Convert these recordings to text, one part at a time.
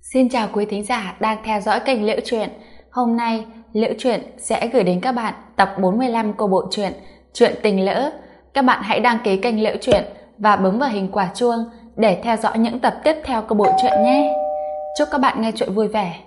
Xin chào quý thính giả đang theo dõi kênh Liễu Chuyện. Hôm nay, Liễu Chuyện sẽ gửi đến các bạn tập 45 của bộ truyện Chuyện Tình Lỡ. Các bạn hãy đăng ký kênh Liễu Chuyện và bấm vào hình quả chuông để theo dõi những tập tiếp theo của bộ truyện nhé. Chúc các bạn nghe chuyện vui vẻ.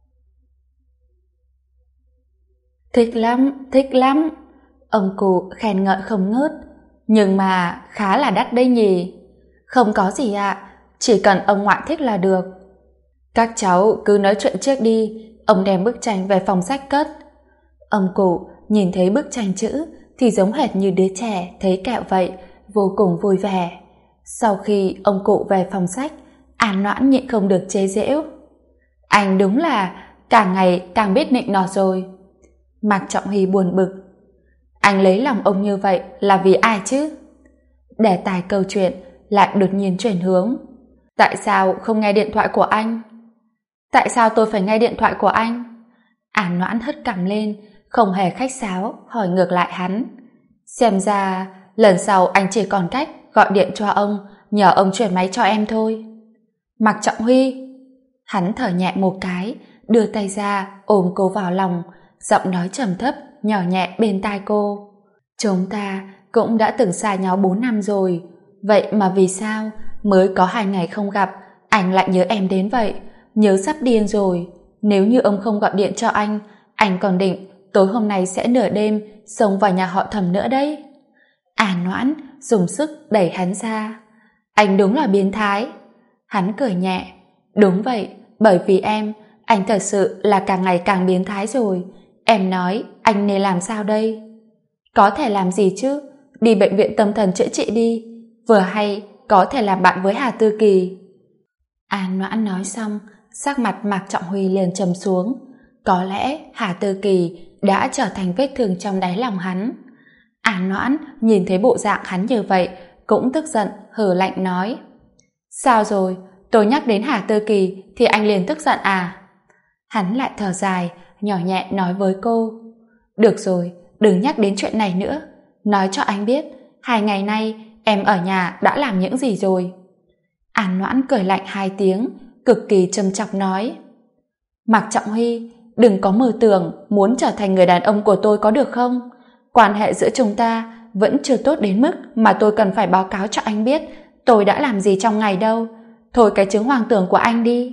Thích lắm. Ông cụ khen ngợi không ngớt. Nhưng mà khá là đắt đấy nhỉ. Không có gì ạ, chỉ cần ông ngoại thích là được. Các cháu cứ nói chuyện trước đi. Ông đem bức tranh về phòng sách cất. Ông cụ nhìn thấy bức tranh chữ thì giống hệt như đứa trẻ thấy kẹo vậy, vô cùng vui vẻ. Sau khi ông cụ về phòng sách, An Noãn nhịn không được chế giễu. Anh đúng là càng ngày càng biết nịnh nọt rồi. Mạc Trọng Huy buồn bực. Anh lấy lòng ông như vậy là vì ai chứ? Đề tài câu chuyện lại đột nhiên chuyển hướng. Tại sao không nghe điện thoại của anh? Tại sao tôi phải nghe điện thoại của anh? An Noãn hất cằm lên, không hề khách sáo, hỏi ngược lại hắn. Xem ra lần sau anh chỉ còn cách gọi điện cho ông, nhờ ông chuyển máy cho em thôi. Mạc Trọng Huy. Hắn thở nhẹ một cái, đưa tay ra ôm cô vào lòng, giọng nói trầm thấp nhỏ nhẹ bên tai cô. Chúng ta cũng đã từng xa nhau 4 năm rồi, vậy mà vì sao mới có 2 ngày không gặp anh lại nhớ em đến vậy? Nhớ sắp điên rồi. Nếu như ông không gọi điện cho anh còn định tối hôm nay sẽ nửa đêm xông vào nhà họ Thẩm nữa đấy. An Noãn dùng sức đẩy hắn ra. Anh đúng là biến thái. Hắn cười nhẹ. Đúng vậy, bởi vì em, anh thật sự là càng ngày càng biến thái rồi. Em nói anh nên làm sao đây? Có thể làm gì chứ? Đi bệnh viện tâm thần chữa trị đi. Vừa hay có thể làm bạn với Hà Tư Kỳ. An Noãn nói xong, sắc mặt Mạc Trọng Huy liền trầm xuống. Có lẽ Hà Tư Kỳ đã trở thành vết thương trong đáy lòng hắn. An Noãn nhìn thấy bộ dạng hắn như vậy cũng tức giận, hừ lạnh nói. Sao rồi? Tôi nhắc đến Hà Tư Kỳ thì anh liền tức giận à? Hắn lại thở dài, nhỏ nhẹ nói với cô. Được rồi, đừng nhắc đến chuyện này nữa. Nói cho anh biết 2 ngày nay em ở nhà đã làm những gì rồi? An Noãn cười lạnh 2 tiếng, cực kỳ châm chọc nói. Mạc Trọng Huy, đừng có mơ tưởng muốn trở thành người đàn ông của tôi có được không? Quan hệ giữa chúng ta vẫn chưa tốt đến mức mà tôi cần phải báo cáo cho anh biết tôi đã làm gì trong ngày đâu. Thôi cái chứng hoang tưởng của anh đi.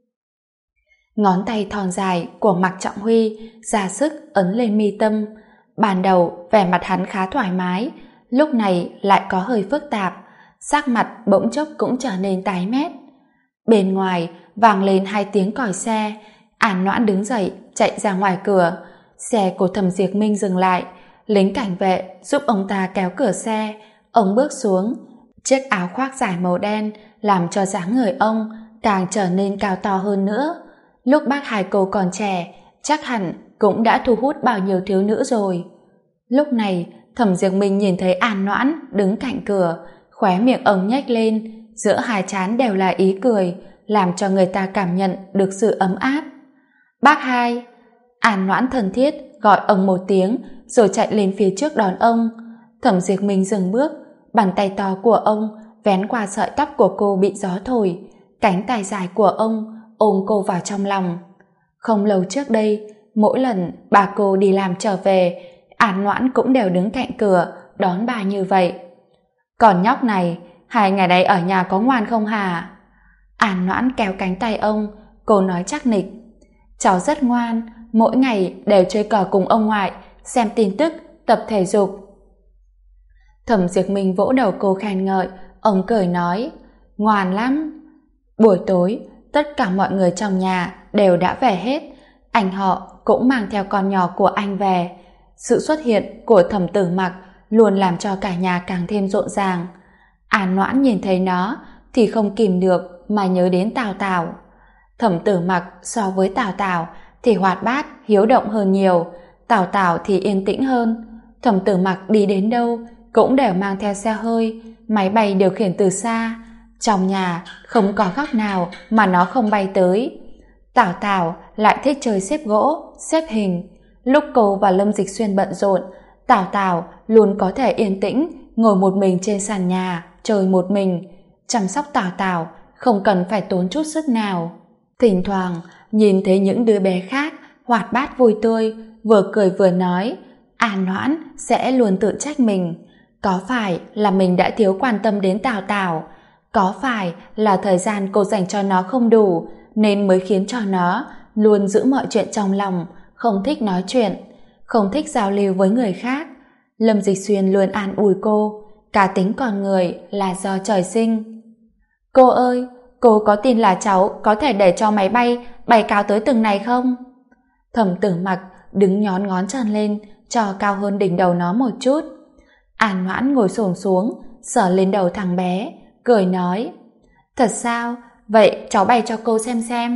Ngón tay thon dài của Mạc Trọng Huy ra sức ấn lên mi tâm. Ban đầu vẻ mặt hắn khá thoải mái, lúc này lại có hơi phức tạp, sắc mặt bỗng chốc cũng trở nên tái mét. Bên ngoài vang lên 2 tiếng còi xe. An Noãn đứng dậy chạy ra ngoài cửa. Xe của Thẩm Diệp Minh dừng lại, lính cảnh vệ giúp ông ta kéo cửa xe. Ông bước xuống, chiếc áo khoác dài màu đen làm cho dáng người ông càng trở nên cao to hơn nữa. Lúc bác hai cô còn trẻ chắc hẳn cũng đã thu hút bao nhiêu thiếu nữ rồi. Lúc này Thẩm Diệp Minh nhìn thấy An Noãn đứng cạnh cửa, khóe miệng ông nhếch lên, giữa hai trán đều là ý cười, làm cho người ta cảm nhận được sự ấm áp. Bác hai. An Noãn thân thiết gọi ông một tiếng rồi chạy lên phía trước đón ông. Thẩm Diệp Minh dừng bước, bàn tay to của ông vén qua sợi tóc của cô bị gió thổi, cánh tay dài của ông ôm cô vào trong lòng. Không lâu trước đây, mỗi lần bà cô đi làm trở về, An Noãn cũng đều đứng cạnh cửa đón bà như vậy. Còn nhóc này, 2 ngày nay ở nhà có ngoan không hả? An Noãn kéo cánh tay ông, cô nói chắc nịch. Cháu rất ngoan, mỗi ngày đều chơi cờ cùng ông ngoại, xem tin tức, tập thể dục. Thẩm Diệp Minh vỗ đầu cô khen ngợi, ông cười nói, ngoan lắm. Buổi tối, tất cả mọi người trong nhà đều đã về hết, anh họ cũng mang theo con nhỏ của anh về. Sự xuất hiện của Thẩm Tử Mặc luôn làm cho cả nhà càng thêm rộn ràng. An Noãn nhìn thấy nó thì không kìm được mà nhớ đến Tào Tào. Thẩm Tử Mặc so với Tào Tào thì hoạt bát, hiếu động hơn nhiều, Tào Tào thì yên tĩnh hơn. Thẩm Tử Mặc đi đến đâu cũng đều mang theo xe hơi, máy bay điều khiển từ xa. Trong nhà không có góc nào mà nó không bay tới. Tào Tào lại thích chơi xếp gỗ, xếp hình. Lúc cô và Lâm Dịch Xuyên bận rộn, Tào Tào luôn có thể yên tĩnh ngồi một mình trên sàn nhà chơi một mình. Chăm sóc Tào Tào không cần phải tốn chút sức nào. Thỉnh thoảng nhìn thấy những đứa bé khác hoạt bát vui tươi, vừa cười vừa nói, An Noãn sẽ luôn tự trách mình. Có phải là mình đã thiếu quan tâm đến Tào Tào? Có phải là thời gian cô dành cho nó không đủ nên mới khiến cho nó luôn giữ mọi chuyện trong lòng, không thích nói chuyện, không thích giao lưu với người khác? Lâm Dịch Xuyên luôn an ủi cô, cá tính con người là do trời sinh. Cô ơi, cô có tin là cháu có thể để cho máy bay cao tới từng này không? Thẩm Tử Mặc đứng nhón ngón chân lên cho cao hơn đỉnh đầu nó một chút. An Noãn ngồi xổm xuống sờ lên đầu thằng bé, cười nói, thật sao? Vậy cháu bay cho cô xem.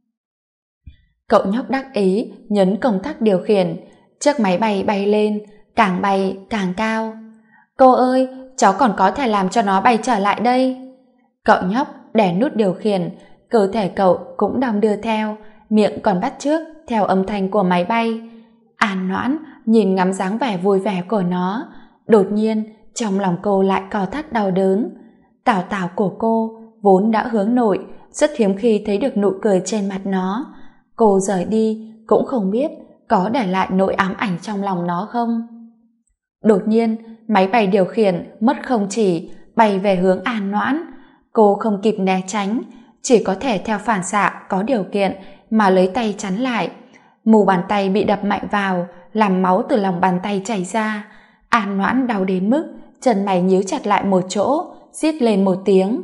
Cậu nhóc đắc ý nhấn công tắc điều khiển, chiếc máy bay bay lên, càng bay càng cao. Cô ơi, cháu còn có thể làm cho nó bay trở lại đây. Cậu nhóc đè nút điều khiển, cơ thể cậu cũng đong đưa theo, miệng còn bắt chước theo âm thanh của máy bay. An Noãn nhìn ngắm dáng vẻ vui vẻ của nó, đột nhiên trong lòng cô lại co thắt đau đớn. Tào Tào của cô vốn đã hướng nội, rất hiếm khi thấy được nụ cười trên mặt nó. Cô rời đi cũng không biết có để lại nỗi ám ảnh trong lòng nó không. Đột nhiên máy bay điều khiển mất không chỉ, bay về hướng An Noãn. Cô không kịp né tránh, chỉ có thể theo phản xạ có điều kiện mà lấy tay chắn lại. Mu bàn tay bị đập mạnh vào, làm máu từ lòng bàn tay chảy ra. An Noãn đau đến mức chân mày nhíu chặt lại một chỗ, rít lên một tiếng.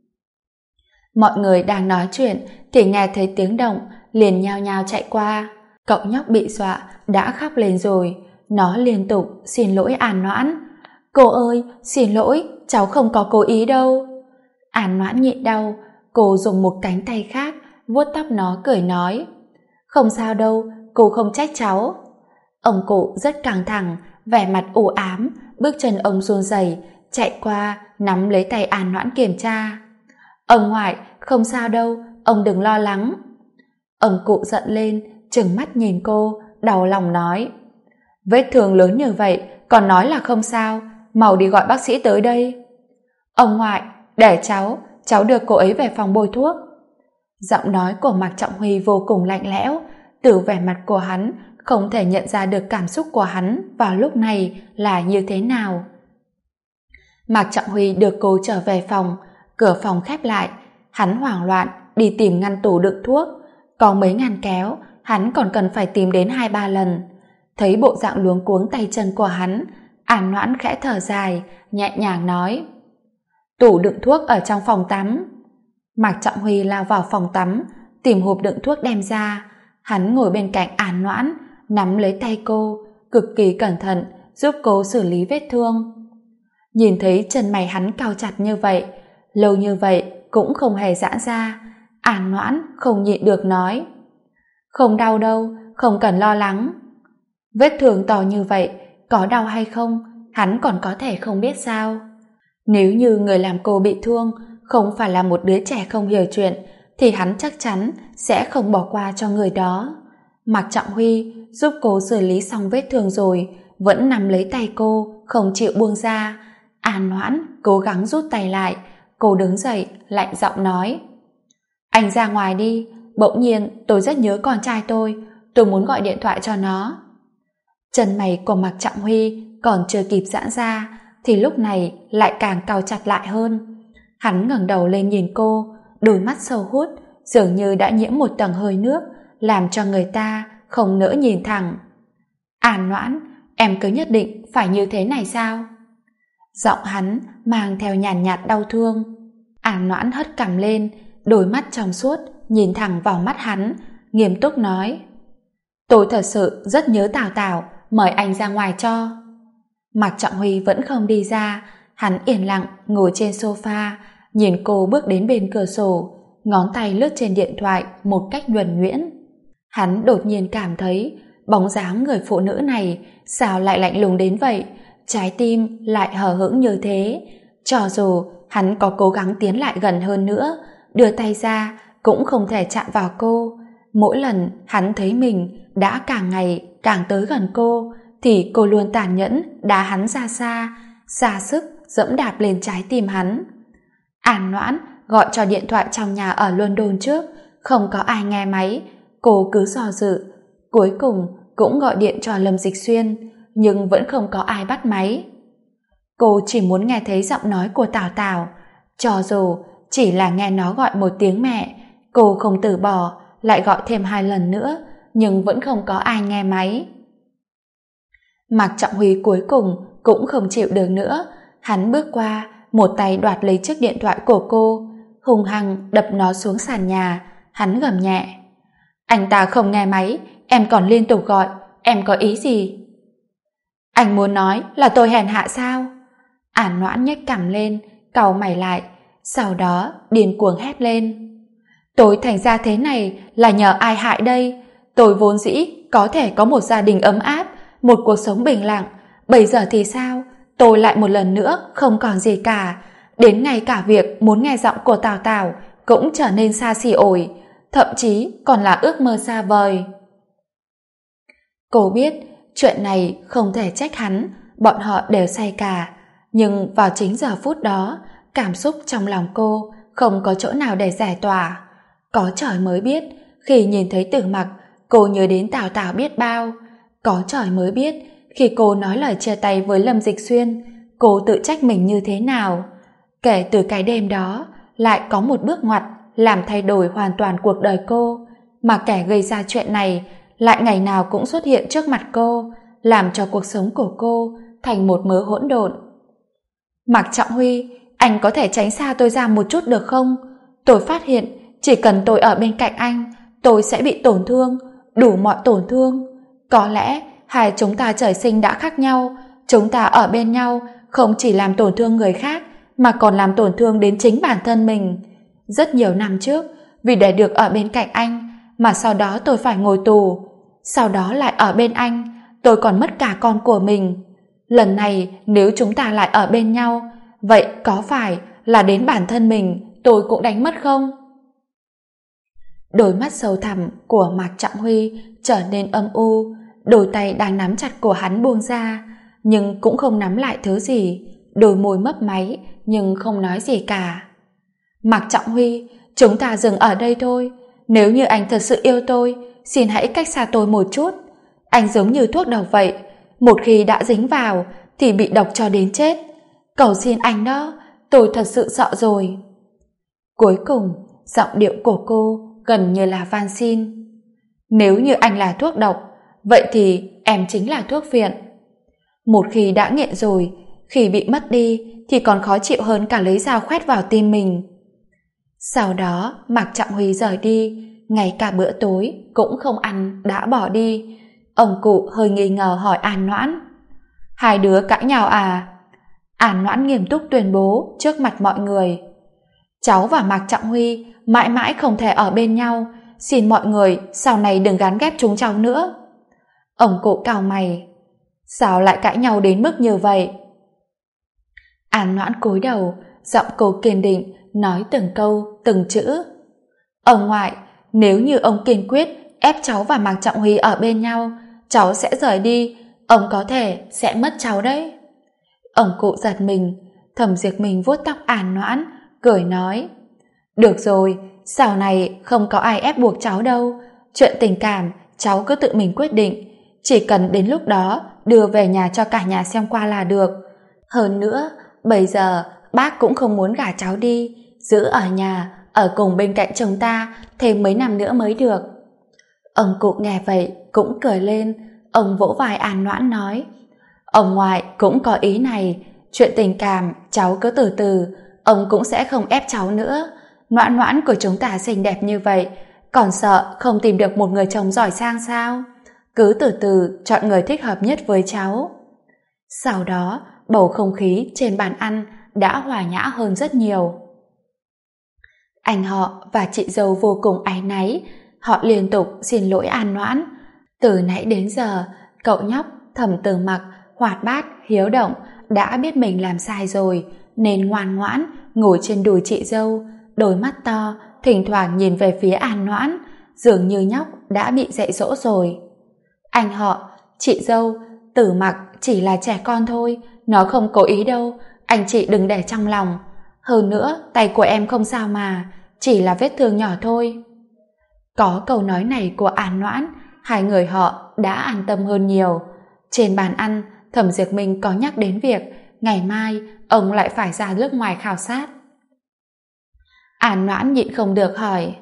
Mọi người đang nói chuyện thì nghe thấy tiếng động, liền nhao nhao chạy qua. Cậu nhóc bị dọa đã khóc lên rồi, nó liên tục xin lỗi An Noãn. Cô ơi, xin lỗi, cháu không có cố ý đâu. An Noãn nhịn đau, cô dùng một cánh tay khác vuốt tóc nó, cười nói, không sao đâu, cô không trách cháu. Ông cụ rất căng thẳng, vẻ mặt u ám, bước chân ông run rẩy, chạy qua nắm lấy tay An Noãn kiểm tra. Ông ngoại, không sao đâu, ông đừng lo lắng. Ông cụ giận lên, trừng mắt nhìn cô, đau lòng nói, vết thương lớn như vậy còn nói là không sao, mau đi gọi bác sĩ tới đây. Ông ngoại, để cháu đưa cô ấy về phòng bôi thuốc. Giọng nói của Mạc Trọng Huy vô cùng lạnh lẽo, từ vẻ mặt của hắn không thể nhận ra được cảm xúc của hắn vào lúc này là như thế nào. Mạc Trọng Huy đưa cô trở về phòng, cửa phòng khép lại, hắn hoảng loạn đi tìm ngăn tủ đựng thuốc, có mấy ngăn kéo hắn còn cần phải tìm đến 2-3 lần. Thấy bộ dạng luống cuống tay chân của hắn, An Noãn khẽ thở dài, nhẹ nhàng nói, tủ đựng thuốc ở trong phòng tắm. Mạc Trọng Huy lao vào phòng tắm, tìm hộp đựng thuốc đem ra. Hắn ngồi bên cạnh An Noãn, nắm lấy tay cô, cực kỳ cẩn thận giúp cô xử lý vết thương. Nhìn thấy chân mày hắn cau chặt như vậy, lâu như vậy cũng không hề giãn ra, An Noãn không nhịn được nói, không đau đâu, không cần lo lắng. Vết thương to như vậy, có đau hay không hắn còn có thể không biết sao? Nếu như người làm cô bị thương không phải là một đứa trẻ không hiểu chuyện thì hắn chắc chắn sẽ không bỏ qua cho người đó. Mạc Trọng Huy giúp cô xử lý xong vết thương rồi vẫn nắm lấy tay cô không chịu buông ra. An Noãn cố gắng rút tay lại, cô đứng dậy lạnh giọng nói, anh ra ngoài đi, bỗng nhiên tôi rất nhớ con trai tôi muốn gọi điện thoại cho nó. Chân mày của Mạc Trọng Huy còn chưa kịp giãn ra thì lúc này lại càng cau chặt lại hơn. Hắn ngẩng đầu lên nhìn cô, đôi mắt sâu hút dường như đã nhiễm một tầng hơi nước, làm cho người ta không nỡ nhìn thẳng. An Noãn, em cứ nhất định phải như thế này sao? Giọng hắn mang theo nhàn nhạt đau thương. An Noãn hất cằm lên, đôi mắt trong suốt nhìn thẳng vào mắt hắn, nghiêm túc nói, tôi thật sự rất nhớ Tào Tào, mời anh ra ngoài cho. Mạc Trọng Huy vẫn không đi ra, hắn yên lặng ngồi trên sofa, nhìn cô bước đến bên cửa sổ, ngón tay lướt trên điện thoại một cách nhuần nhuyễn. Hắn đột nhiên cảm thấy bóng dáng người phụ nữ này sao lại lạnh lùng đến vậy, trái tim lại hờ hững như thế. Cho dù hắn có cố gắng tiến lại gần hơn nữa, đưa tay ra cũng không thể chạm vào cô. Mỗi lần hắn thấy mình đã càng ngày càng tới gần cô thì cô luôn tàn nhẫn đá hắn ra xa, ra sức dẫm đạp lên trái tim hắn. An Noãn gọi cho điện thoại trong nhà ở London trước, không có ai nghe máy. Cô cứ do dự, cuối cùng cũng gọi điện cho Lâm Dịch Xuyên, nhưng vẫn không có ai bắt máy. Cô chỉ muốn nghe thấy giọng nói của Tào Tào, cho dù chỉ là nghe nó gọi một tiếng mẹ. Cô không từ bỏ, lại gọi thêm 2 lần nữa, nhưng vẫn không có ai nghe máy. Mạc Trọng Huy cuối cùng cũng không chịu được nữa. Hắn bước qua, một tay đoạt lấy chiếc điện thoại của cô, hung hăng đập nó xuống sàn nhà. Hắn gầm nhẹ: anh ta không nghe máy, em còn liên tục gọi, em có ý gì? Anh muốn nói là tôi hèn hạ sao? An Noãn nhếch cằm lên, cau mày lại, sau đó điên cuồng hét lên: tôi thành ra thế này là nhờ ai hại đây? Tôi vốn dĩ có thể có một gia đình ấm áp, một cuộc sống bình lặng, bây giờ thì sao? Tôi lại một lần nữa không còn gì cả, đến ngay cả việc muốn nghe giọng của Tào Tào cũng trở nên xa xỉ ổi, thậm chí còn là ước mơ xa vời. Cô biết chuyện này không thể trách hắn, bọn họ đều say cả, nhưng vào chính giờ phút đó, cảm xúc trong lòng cô không có chỗ nào để giải tỏa. Có trời mới biết, khi nhìn thấy Tử Mặc, cô nhớ đến Tào Tào biết bao. Có trời mới biết, khi cô nói lời chia tay với Lâm Dịch Xuyên, cô tự trách mình như thế nào. Kể từ cái đêm đó, lại có một bước ngoặt làm thay đổi hoàn toàn cuộc đời cô, mà kẻ gây ra chuyện này lại ngày nào cũng xuất hiện trước mặt cô, làm cho cuộc sống của cô thành một mớ hỗn độn. Mạc Trọng Huy, anh có thể tránh xa tôi ra một chút được không? Tôi phát hiện chỉ cần tôi ở bên cạnh anh, tôi sẽ bị tổn thương, đủ mọi tổn thương. Có lẽ hai chúng ta trời sinh đã khác nhau, chúng ta ở bên nhau không chỉ làm tổn thương người khác mà còn làm tổn thương đến chính bản thân mình. Rất nhiều năm trước, vì để được ở bên cạnh anh mà sau đó tôi phải ngồi tù, sau đó lại ở bên anh, tôi còn mất cả con của mình. Lần này nếu chúng ta lại ở bên nhau, vậy có phải là đến bản thân mình tôi cũng đánh mất không? Đôi mắt sâu thẳm của Mạc Trọng Huy trở nên âm u, đôi tay đang nắm chặt của hắn buông ra, nhưng cũng không nắm lại thứ gì, đôi môi mấp máy nhưng không nói gì cả. Mạc Trọng Huy, chúng ta dừng ở đây thôi. Nếu như anh thật sự yêu tôi, xin hãy cách xa tôi một chút. Anh giống như thuốc độc vậy, một khi đã dính vào thì bị độc cho đến chết. Cầu xin anh đó, tôi thật sự sợ rồi. Cuối cùng, giọng điệu của cô gần như là van xin. Nếu như anh là thuốc độc, vậy thì em chính là thuốc phiện. Một khi đã nghiện rồi, khi bị mất đi thì còn khó chịu hơn cả lấy dao khoét vào tim mình. Sau đó Mạc Trọng Huy rời đi, ngay cả bữa tối cũng không ăn đã bỏ đi. Ông cụ hơi nghi ngờ hỏi An Noãn: hai đứa cãi nhau à? An Noãn nghiêm túc tuyên bố trước mặt mọi người: cháu và Mạc Trọng Huy mãi mãi không thể ở bên nhau, xin mọi người sau này đừng gán ghép chúng cháu nữa. Ông cụ cau mày: sao lại cãi nhau đến mức như vậy? An Noãn cúi đầu, giọng cô kiên định nói từng câu từng chữ: ông ngoại, nếu như ông kiên quyết ép cháu và Mạc Trọng Huy ở bên nhau, cháu sẽ rời đi, ông có thể sẽ mất cháu đấy. Ông cụ giật mình, thầm giật mình vuốt tóc An Noãn, cười nói: được rồi, sau này không có ai ép buộc cháu đâu, chuyện tình cảm cháu cứ tự mình quyết định, chỉ cần đến lúc đó đưa về nhà cho cả nhà xem qua là được. Hơn nữa, bây giờ bác cũng không muốn gả cháu đi, giữ ở nhà, ở cùng bên cạnh chồng ta thêm mấy năm nữa mới được. Ông cụ nghe vậy cũng cười lên, ông vỗ vai An Noãn nói: ông ngoại cũng có ý này, chuyện tình cảm cháu cứ từ từ, ông cũng sẽ không ép cháu nữa. Noãn Noãn của chúng ta xinh đẹp như vậy, còn sợ không tìm được một người chồng giỏi sang sao? Cứ từ từ chọn người thích hợp nhất với cháu. Sau đó bầu không khí trên bàn ăn đã hòa nhã hơn rất nhiều. Anh họ và chị dâu vô cùng áy náy, họ liên tục xin lỗi An Noãn. Từ nãy đến giờ, cậu nhóc Thẩm Tử Mặc hoạt bát, hiếu động đã biết mình làm sai rồi, nên ngoan ngoãn ngồi trên đùi chị dâu, đôi mắt to thỉnh thoảng nhìn về phía An Noãn, dường như nhóc đã bị dạy dỗ rồi. Anh họ, chị dâu, Tử Mặc chỉ là trẻ con thôi, nó không cố ý đâu, anh chị đừng để trong lòng. Hơn nữa tay của em không sao mà, chỉ là vết thương nhỏ thôi. Có câu nói này của An Noãn, hai người họ đã an tâm hơn nhiều. Trên bàn ăn, Thẩm Diệp Minh có nhắc đến việc ngày mai ông lại phải ra nước ngoài khảo sát. An Noãn nhịn không được hỏi: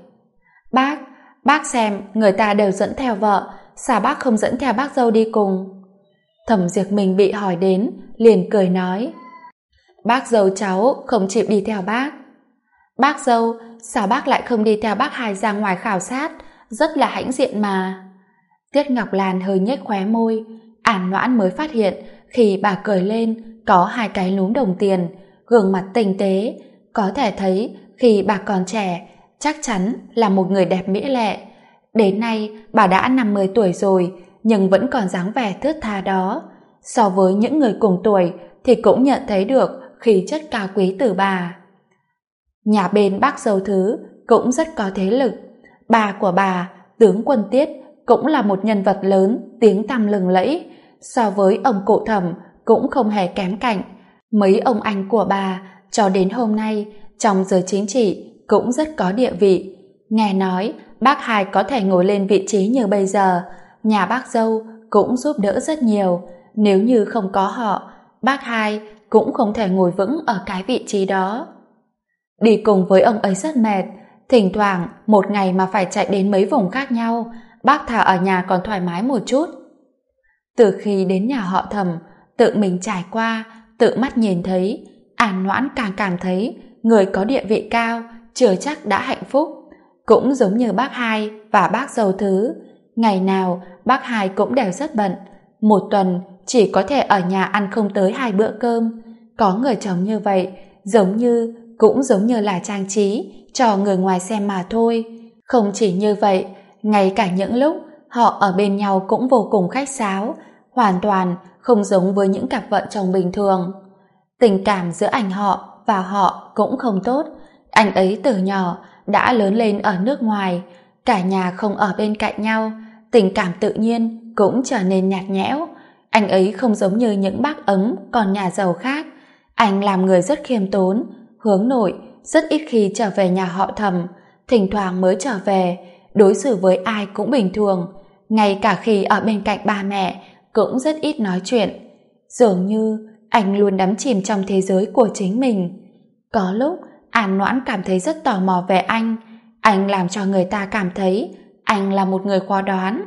Bác xem người ta đều dẫn theo vợ, sao bác không dẫn theo bác dâu đi cùng? Thẩm Diệp Minh bị hỏi đến, liền cười nói: Bác dâu cháu không chịu đi theo bác. Bác dâu, sao bác lại không đi theo bác hai ra ngoài khảo sát, rất là hãnh diện mà. Tiết Ngọc Lan hơi nhếch khóe môi. An Noãn mới phát hiện khi bà cười lên có hai cái núm đồng tiền, gương mặt tinh tế, có thể thấy khi bà còn trẻ chắc chắn là một người đẹp mỹ lệ. Đến nay bà đã 50 tuổi rồi nhưng vẫn còn dáng vẻ thướt tha đó. So với những người cùng tuổi thì cũng nhận thấy được khí chất cao quý từ bà. Nhà bên bác dâu Thứ cũng rất có thế lực. Bà của bà, tướng quân Tiết, cũng là một nhân vật lớn, tiếng tăm lừng lẫy. So với ông cụ Thẩm cũng không hề kém cạnh. Mấy ông anh của bà cho đến hôm nay trong giới chính trị cũng rất có địa vị. Nghe nói bác hai có thể ngồi lên vị trí như bây giờ, nhà bác dâu cũng giúp đỡ rất nhiều. Nếu như không có họ, bác hai cũng không thể ngồi vững ở cái vị trí đó. Đi cùng với ông ấy rất mệt, thỉnh thoảng một ngày mà phải chạy đến mấy vùng khác nhau, bác thà ở nhà còn thoải mái một chút. Từ khi đến nhà họ Thẩm, tự mình trải qua, tự mắt nhìn thấy, An Noãn càng cảm thấy người có địa vị cao chưa chắc đã hạnh phúc. Cũng giống như bác hai và bác dâu Thứ, ngày nào bác hai cũng đều rất bận, một tuần chỉ có thể ở nhà ăn không tới 2 bữa cơm. Có người chồng như vậy cũng giống như là trang trí cho người ngoài xem mà thôi. Không chỉ như vậy, ngay cả những lúc họ ở bên nhau cũng vô cùng khách sáo, hoàn toàn không giống với những cặp vợ chồng bình thường. Tình cảm giữa anh họ và họ cũng không tốt. Anh ấy từ nhỏ đã lớn lên ở nước ngoài, cả nhà không ở bên cạnh nhau, tình cảm tự nhiên cũng trở nên nhạt nhẽo. Anh ấy không giống như những bác ấm còn nhà giàu khác. Anh làm người rất khiêm tốn, hướng nội, rất ít khi trở về nhà họ Thẩm, thỉnh thoảng mới trở về, đối xử với ai cũng bình thường, ngay cả khi ở bên cạnh ba mẹ cũng rất ít nói chuyện. Dường như anh luôn đắm chìm trong thế giới của chính mình. Có lúc An Noãn cảm thấy rất tò mò về anh làm cho người ta cảm thấy anh là một người khó đoán.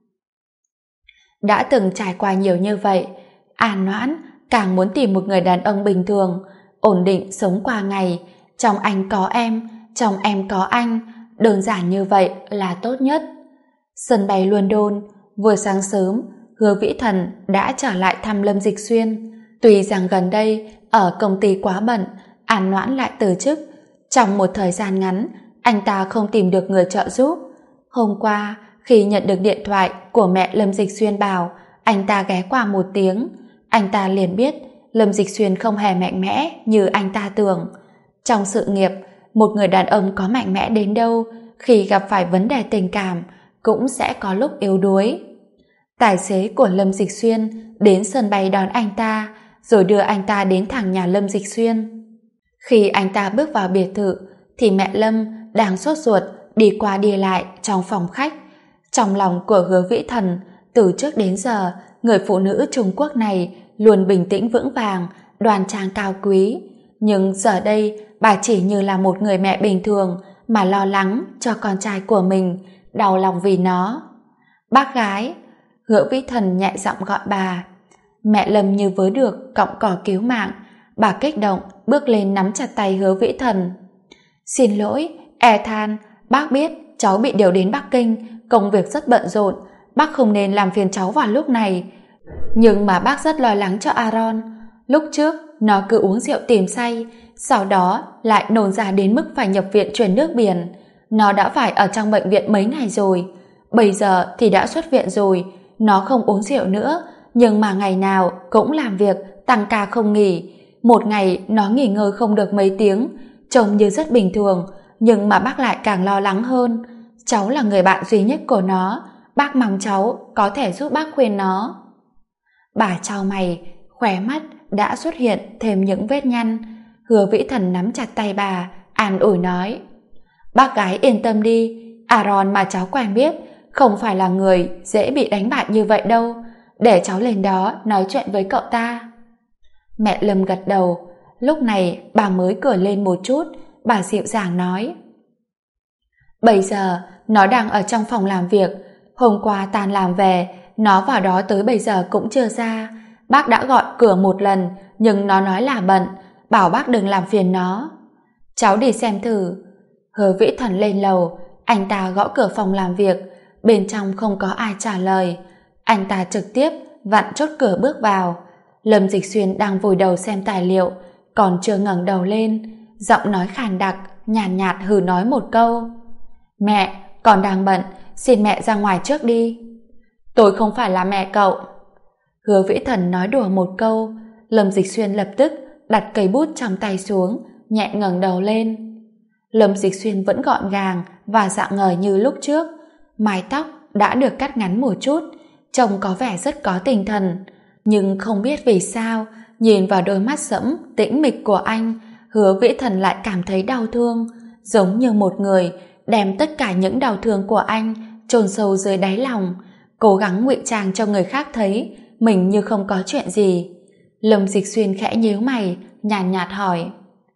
Đã từng trải qua nhiều như vậy, An Noãn càng muốn tìm một người đàn ông bình thường, ổn định sống qua ngày, trong anh có em, trong em có anh, đơn giản như vậy là tốt nhất. Sân bay London, vừa sáng sớm, Hứa Vĩ Thần đã trở lại thăm Lâm Dịch Xuyên. Tuy rằng gần đây ở công ty quá bận, An Noãn lại từ chức. Trong một thời gian ngắn, anh ta không tìm được người trợ giúp. Hôm qua, khi nhận được điện thoại của mẹ Lâm Dịch Xuyên bảo anh ta ghé qua một tiếng, anh ta liền biết Lâm Dịch Xuyên không hề mạnh mẽ như anh ta tưởng. Trong sự nghiệp, một người đàn ông có mạnh mẽ đến đâu, khi gặp phải vấn đề tình cảm cũng sẽ có lúc yếu đuối. Tài xế của Lâm Dịch Xuyên đến sân bay đón anh ta, rồi đưa anh ta đến thẳng nhà Lâm Dịch Xuyên. Khi anh ta bước vào biệt thự thì mẹ Lâm đang sốt ruột đi qua đi lại trong phòng khách. Trong lòng của Hứa Vĩ Thần, từ trước đến giờ người phụ nữ Trung Quốc này luôn bình tĩnh vững vàng, đoan trang cao quý, nhưng giờ đây bà chỉ như là một người mẹ bình thường mà lo lắng cho con trai của mình, đau lòng vì nó. Bác gái, Hứa Vĩ Thần nhẹ giọng gọi bà. Mẹ Lâm như vớ được cọng cỏ cứu mạng, bà kích động bước lên nắm chặt tay Hứa Vĩ Thần. Xin lỗi, Ethan, bác biết cháu bị điều đến Bắc Kinh, công việc rất bận rộn, bác không nên làm phiền cháu vào lúc này. Nhưng mà bác rất lo lắng cho Aaron. Lúc trước nó cứ uống rượu tìm say, sau đó lại nôn ra đến mức phải nhập viện truyền nước biển. Nó đã phải ở trong bệnh viện mấy ngày rồi, bây giờ thì đã xuất viện rồi. Nó không uống rượu nữa, nhưng mà ngày nào cũng làm việc tăng ca không nghỉ. Một ngày nó nghỉ ngơi không được mấy tiếng, trông như rất bình thường, nhưng mà bác lại càng lo lắng hơn. Cháu là người bạn duy nhất của nó, bác mong cháu có thể giúp bác khuyên nó. Bà chau mày, khóe mắt đã xuất hiện thêm những vết nhăn. Hứa Vĩ Thần nắm chặt tay bà, an ủi nói: Bác gái yên tâm đi, Aaron mà cháu quen biết không phải là người dễ bị đánh bại như vậy đâu. Để cháu lên đó nói chuyện với cậu ta. Mẹ Lâm gật đầu. Lúc này bà mới cười lên một chút. Bà dịu dàng nói: Bây giờ nó đang ở trong phòng làm việc. Hôm qua tan làm về, nó vào đó tới bây giờ cũng chưa ra. Bác đã gọi cửa một lần, nhưng nó nói là bận, bảo bác đừng làm phiền nó. Cháu đi xem thử. Hứa Vĩ Thần lên lầu, anh ta gõ cửa phòng làm việc, bên trong không có ai trả lời. Anh ta trực tiếp vặn chốt cửa bước vào. Lâm Dịch Xuyên đang vùi đầu xem tài liệu, còn chưa ngẩng đầu lên, giọng nói khàn đặc, nhàn nhạt hừ nói một câu: Mẹ, con đang bận, xin mẹ ra ngoài trước đi. Tôi không phải là mẹ cậu. Hứa Vĩ Thần nói đùa một câu. Lâm Dịch Xuyên lập tức đặt cây bút trong tay xuống, nhẹ ngẩng đầu lên. Lâm Dịch Xuyên vẫn gọn gàng và rạng ngời như lúc trước. Mái tóc đã được cắt ngắn một chút, trông có vẻ rất có tinh thần. Nhưng không biết vì sao, nhìn vào đôi mắt sẫm tĩnh mịch của anh, Hứa Vĩ Thần lại cảm thấy đau thương, giống như một người đem tất cả những đau thương của anh chôn sâu dưới đáy lòng, cố gắng ngụy trang cho người khác thấy mình như không có chuyện gì. Lâm Dịch Xuyên khẽ nhíu mày, nhàn nhạt hỏi: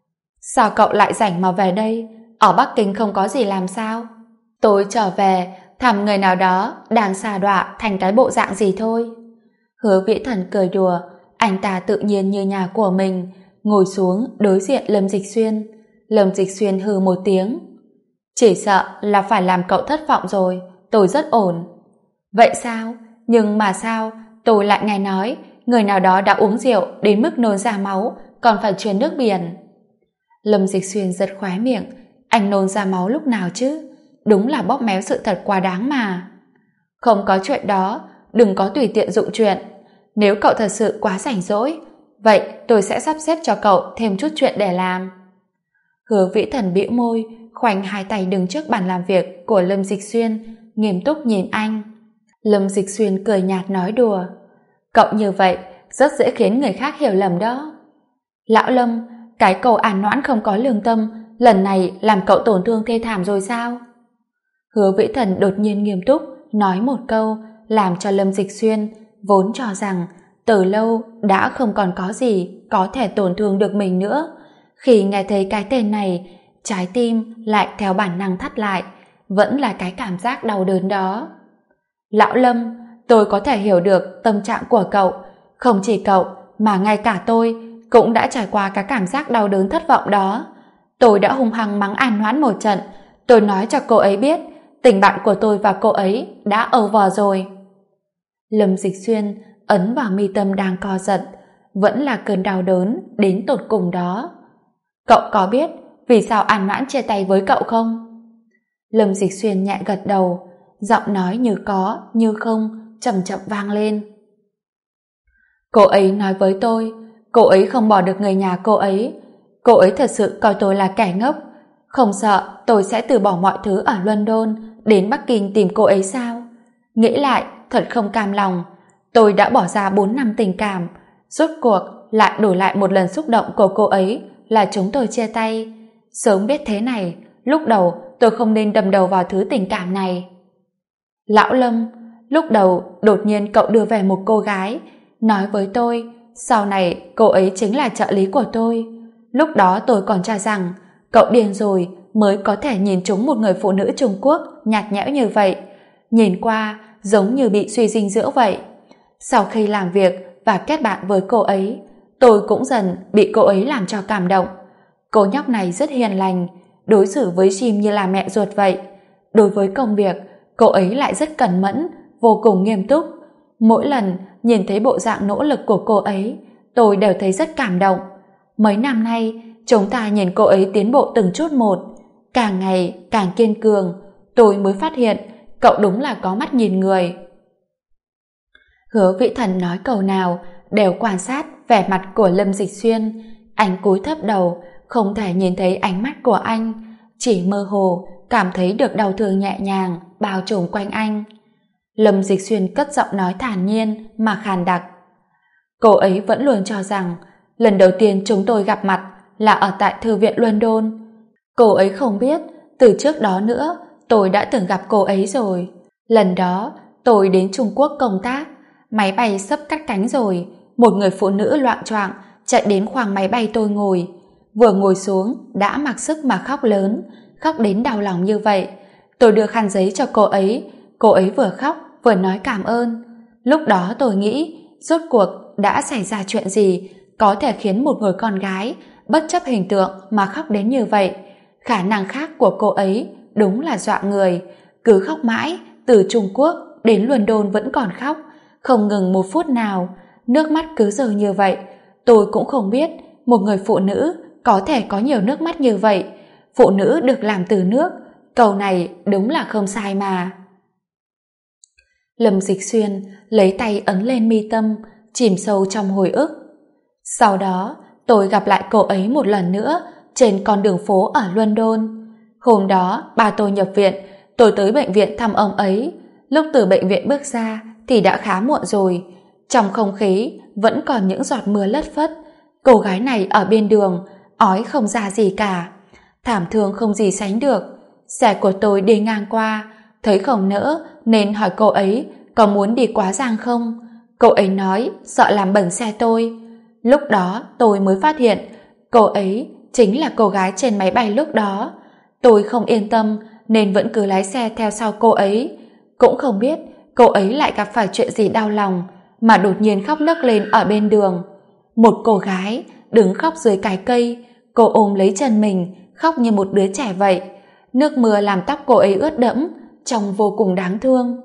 Sao cậu lại rảnh mà về đây? Ở Bắc Kinh không có gì làm sao? Tôi trở về thăm người nào đó đang sa đọa thành cái bộ dạng gì thôi. Hứa Vĩ Thần cười đùa, anh ta tự nhiên như nhà của mình, ngồi xuống đối diện Lâm Dịch Xuyên. Lâm Dịch Xuyên hừ một tiếng: Chỉ sợ là phải làm cậu thất vọng rồi, tôi rất ổn. Vậy sao? Nhưng mà sao tôi lại nghe nói người nào đó đã uống rượu đến mức nôn ra máu, còn phải truyền nước biển. Lâm Dịch Xuyên giật khóe miệng. Anh nôn ra máu lúc nào chứ? Đúng là bóp méo sự thật quá đáng mà. Không có chuyện đó, đừng có tùy tiện dụng chuyện. Nếu cậu thật sự quá rảnh rỗi, vậy tôi sẽ sắp xếp cho cậu thêm chút chuyện để làm. Hứa Vĩ Thần bĩu môi, khoanh hai tay đứng trước bàn làm việc của Lâm Dịch Xuyên, nghiêm túc nhìn anh. Lâm Dịch Xuyên cười nhạt nói đùa: Cậu như vậy rất dễ khiến người khác hiểu lầm đó. Lão Lâm, cái cậu An Noãn không có lương tâm lần này làm cậu tổn thương thê thảm rồi sao? Hứa Vĩ Thần đột nhiên nghiêm túc nói một câu, làm cho Lâm Dịch Xuyên vốn cho rằng từ lâu đã không còn có gì có thể tổn thương được mình nữa. Khi nghe thấy cái tên này, trái tim lại theo bản năng thắt lại, vẫn là cái cảm giác đau đớn đó. Lão Lâm, tôi có thể hiểu được tâm trạng của cậu. Không chỉ cậu, mà ngay cả tôi cũng đã trải qua cái cảm giác đau đớn thất vọng đó. Tôi đã hung hăng mắng An Noãn một trận. Tôi nói cho cô ấy biết tình bạn của tôi và cô ấy đã over rồi. Lâm Dịch Xuyên ấn vào mi tâm đang co giật, vẫn là cơn đau đớn đến tột cùng đó. Cậu có biết vì sao An Noãn chia tay với cậu không? Lâm Dịch Xuyên nhẹ gật đầu, giọng nói như có như không chậm chậm vang lên. Cô ấy nói với tôi, cô ấy không bỏ được người nhà cô ấy. Cô ấy thật sự coi tôi là kẻ ngốc, không sợ tôi sẽ từ bỏ mọi thứ ở London đến Bắc Kinh tìm cô ấy sao? Nghĩ lại thật không cam lòng. Tôi đã bỏ ra 4 năm tình cảm, rốt cuộc lại đổi lại một lần xúc động của cô ấy là chúng tôi chia tay. Sớm biết thế này, lúc đầu tôi không nên đâm đầu vào thứ tình cảm này. Lão Lâm, lúc đầu đột nhiên cậu đưa về một cô gái, nói với tôi sau này cô ấy chính là trợ lý của tôi. Lúc đó tôi còn cho rằng cậu điên rồi mới có thể nhìn trúng một người phụ nữ Trung Quốc nhạt nhẽo như vậy, nhìn qua giống như bị suy dinh dưỡng vậy. Sau khi làm việc và kết bạn với cô ấy, tôi cũng dần bị cô ấy làm cho cảm động. Cô nhóc này rất hiền lành, đối xử với Jim như là mẹ ruột vậy. Đối với công việc, cô ấy lại rất cẩn mẫn, vô cùng nghiêm túc. Mỗi lần nhìn thấy bộ dạng nỗ lực của cô ấy, tôi đều thấy rất cảm động. Mấy năm nay, chúng ta nhìn cô ấy tiến bộ từng chút một, càng ngày càng kiên cường. Tôi mới phát hiện cậu đúng là có mắt nhìn người. Hứa Vĩ Thần nói câu nào đều quan sát vẻ mặt của Lâm Dịch Xuyên. Anh cúi thấp đầu, không thể nhìn thấy ánh mắt của anh, chỉ mơ hồ cảm thấy được đau thương nhẹ nhàng bao trùm quanh anh. Lâm Dịch Xuyên cất giọng nói thản nhiên mà khàn đặc. Cô ấy vẫn luôn cho rằng lần đầu tiên chúng tôi gặp mặt là ở tại thư viện London. Cô ấy không biết từ trước đó nữa tôi đã từng gặp cô ấy rồi. Lần đó, tôi đến Trung Quốc công tác, máy bay sắp cắt cánh rồi, một người phụ nữ loạng choạng chạy đến khoang máy bay tôi ngồi. Vừa ngồi xuống đã mặc sức mà khóc lớn, khóc đến đau lòng như vậy. Tôi đưa khăn giấy cho cô ấy vừa khóc vừa nói cảm ơn. Lúc đó tôi nghĩ, rốt cuộc đã xảy ra chuyện gì có thể khiến một người con gái bất chấp hình tượng mà khóc đến như vậy. Khả năng khác của cô ấy đúng là dọa người, cứ khóc mãi, từ Trung Quốc đến London vẫn còn khóc, không ngừng một phút nào, nước mắt cứ rơi như vậy. Tôi cũng không biết một người phụ nữ có thể có nhiều nước mắt như vậy. Phụ nữ được làm từ nước, câu này đúng là không sai mà. Lâm Dịch Xuyên lấy tay ấn lên mi tâm, chìm sâu trong hồi ức. Sau đó, tôi gặp lại cô ấy một lần nữa trên con đường phố ở London. Hôm đó, ba tôi nhập viện, tôi tới bệnh viện thăm ông ấy. Lúc từ bệnh viện bước ra thì đã khá muộn rồi. Trong không khí vẫn còn những giọt mưa lất phất. Cô gái này ở bên đường, ói không ra gì cả. Thảm thương không gì sánh được. Xe của tôi đi ngang qua, thấy không nỡ nên hỏi cô ấy có muốn đi Quá Giang không. Cô ấy nói sợ làm bẩn xe tôi. Lúc đó tôi mới phát hiện cô ấy chính là cô gái trên máy bay lúc đó. Tôi không yên tâm nên vẫn cứ lái xe theo sau cô ấy. Cũng không biết cô ấy lại gặp phải chuyện gì đau lòng mà đột nhiên khóc nấc lên ở bên đường. Một cô gái đứng khóc dưới cái cây, cô ôm lấy chân mình, khóc như một đứa trẻ vậy. Nước mưa làm tóc cô ấy ướt đẫm, trông vô cùng đáng thương.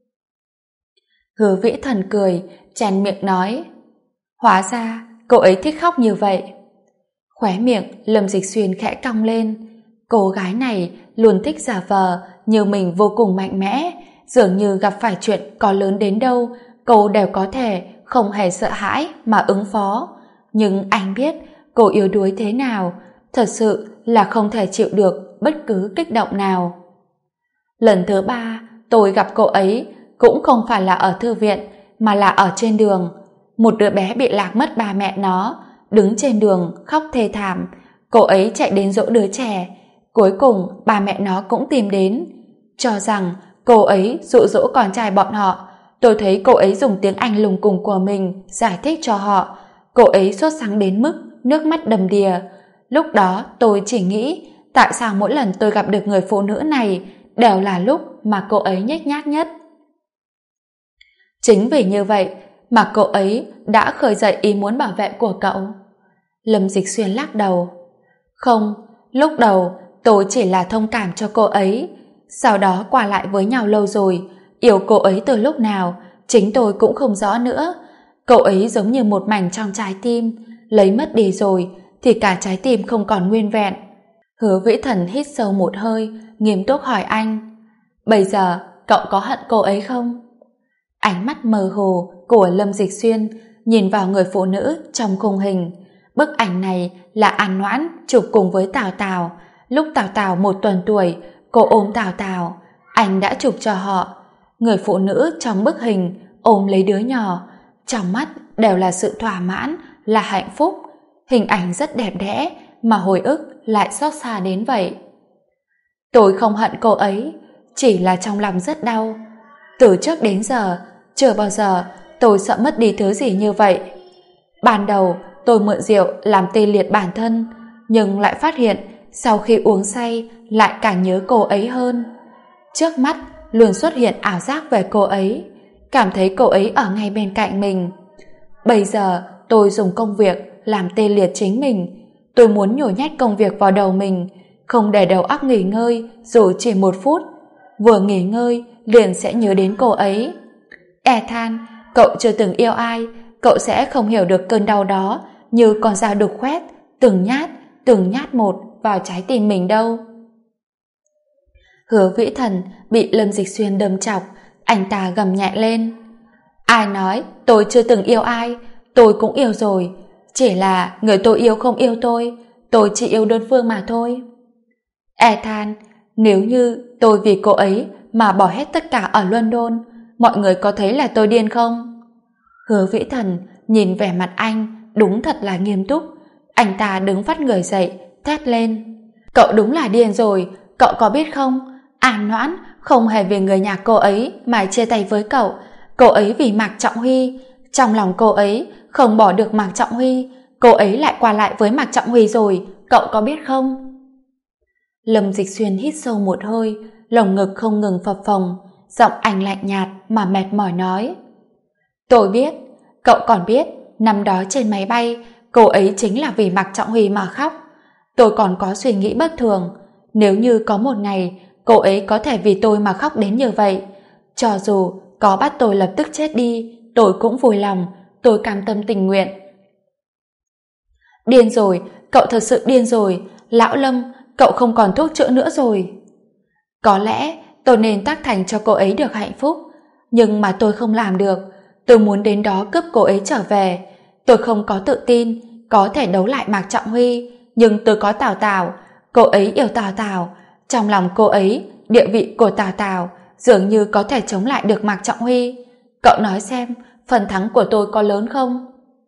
Hứa Vĩ Thần cười, chèn miệng nói, hóa ra cô ấy thích khóc như vậy. Khóe miệng Lâm Dịch Xuyên khẽ cong lên. Cô gái này luôn thích giả vờ như mình vô cùng mạnh mẽ, dường như gặp phải chuyện có lớn đến đâu cô đều có thể không hề sợ hãi mà ứng phó. Nhưng anh biết cô yếu đuối thế nào, thật sự là không thể chịu được bất cứ kích động nào. Lần thứ 3 tôi gặp cô ấy cũng không phải là ở thư viện mà là ở trên đường. Một đứa bé bị lạc mất ba mẹ nó, đứng trên đường khóc thê thảm. Cô ấy chạy đến dỗ đứa trẻ, cuối cùng ba mẹ nó cũng tìm đến, cho rằng cô ấy dụ dỗ con trai bọn họ. Tôi thấy cô ấy dùng tiếng Anh lùng cùng của mình giải thích cho họ. Cô ấy sốt sắng đến mức nước mắt đầm đìa. Lúc đó tôi chỉ nghĩ tại sao mỗi lần tôi gặp được người phụ nữ này đều là lúc mà cô ấy nhếch nhác nhất. Chính vì như vậy mà cô ấy đã khơi dậy ý muốn bảo vệ của cậu. Lâm Dịch Xuyên lắc đầu. Không, lúc đầu tôi chỉ là thông cảm cho cô ấy, sau đó qua lại với nhau lâu rồi, yêu cô ấy từ lúc nào chính tôi cũng không rõ nữa. Cô ấy giống như một mảnh trong trái tim, lấy mất đi rồi thì cả trái tim không còn nguyên vẹn. Hứa Vĩ Thần hít sâu một hơi, nghiêm túc hỏi anh, bây giờ cậu có hận cô ấy không? Ánh mắt mơ hồ của Lâm Dịch Xuyên nhìn vào người phụ nữ trong khung hình. Bức ảnh này là An Noãn chụp cùng với Tào Tào. Lúc Tào Tào 1 tuần tuổi, cô ôm Tào Tào, anh đã chụp cho họ. Người phụ nữ trong bức hình ôm lấy đứa nhỏ, trong mắt đều là sự thỏa mãn, là hạnh phúc. Hình ảnh rất đẹp đẽ mà hồi ức lại xót xa đến vậy. Tôi không hận cô ấy, chỉ là trong lòng rất đau. Từ trước đến giờ chưa bao giờ tôi sợ mất đi thứ gì như vậy. Ban đầu tôi mượn rượu làm tê liệt bản thân, nhưng lại phát hiện sau khi uống say lại càng nhớ cô ấy hơn. Trước mắt luôn xuất hiện ảo giác về cô ấy, cảm thấy cô ấy ở ngay bên cạnh mình. Bây giờ tôi dùng công việc làm tê liệt chính mình. Tôi muốn nhồi nhét công việc vào đầu mình, không để đầu óc nghỉ ngơi dù chỉ 1 phút. Vừa nghỉ ngơi liền sẽ nhớ đến cô ấy. Ethan, cậu chưa từng yêu ai, cậu sẽ không hiểu được cơn đau đó như con dao đục khoét từng nhát một vào trái tim mình đâu. Hứa Vĩ Thần bị Lâm Dịch Xuyên đâm chọc, anh ta gầm nhẹ lên. Ai nói tôi chưa từng yêu ai, tôi cũng yêu rồi, chỉ là người tôi yêu không yêu tôi chỉ yêu đơn phương mà thôi. Ethan, nếu như tôi vì cô ấy mà bỏ hết tất cả ở London, mọi người có thấy là tôi điên không? Hứa Vĩ Thần nhìn vẻ mặt anh đúng thật là nghiêm túc. Anh ta đứng phát người dậy, thét lên. Cậu đúng là điên rồi, cậu có biết không? An Noãn không hề vì người nhà cô ấy mà chia tay với cậu, cô ấy vì Mạc Trọng Huy. Trong lòng cô ấy không bỏ được Mạc Trọng Huy, cô ấy lại qua lại với Mạc Trọng Huy rồi, cậu có biết không? Lâm Dịch Xuyên hít sâu một hơi, lồng ngực không ngừng phập phồng, giọng anh lạnh nhạt mà mệt mỏi nói. Tôi biết, cậu còn biết, năm đó trên máy bay, cô ấy chính là vì Mạc Trọng Huy mà khóc. Tôi còn có suy nghĩ bất thường, nếu như có một ngày cô ấy có thể vì tôi mà khóc đến như vậy, cho dù có bắt tôi lập tức chết đi, tôi cũng vui lòng, tôi cam tâm tình nguyện. Điên rồi, cậu thật sự điên rồi, Lão Lâm, cậu không còn thuốc chữa nữa rồi. Có lẽ tôi nên tác thành cho cô ấy được hạnh phúc, nhưng mà tôi không làm được. Tôi muốn đến đó cướp cô ấy trở về. Tôi không có tự tin có thể đấu lại Mạc Trọng Huy, nhưng tôi có Tào Tào. Cô ấy yêu Tào Tào, trong lòng cô ấy, địa vị của Tào Tào dường như có thể chống lại được Mạc Trọng Huy. Cậu nói xem, phần thắng của tôi có lớn không?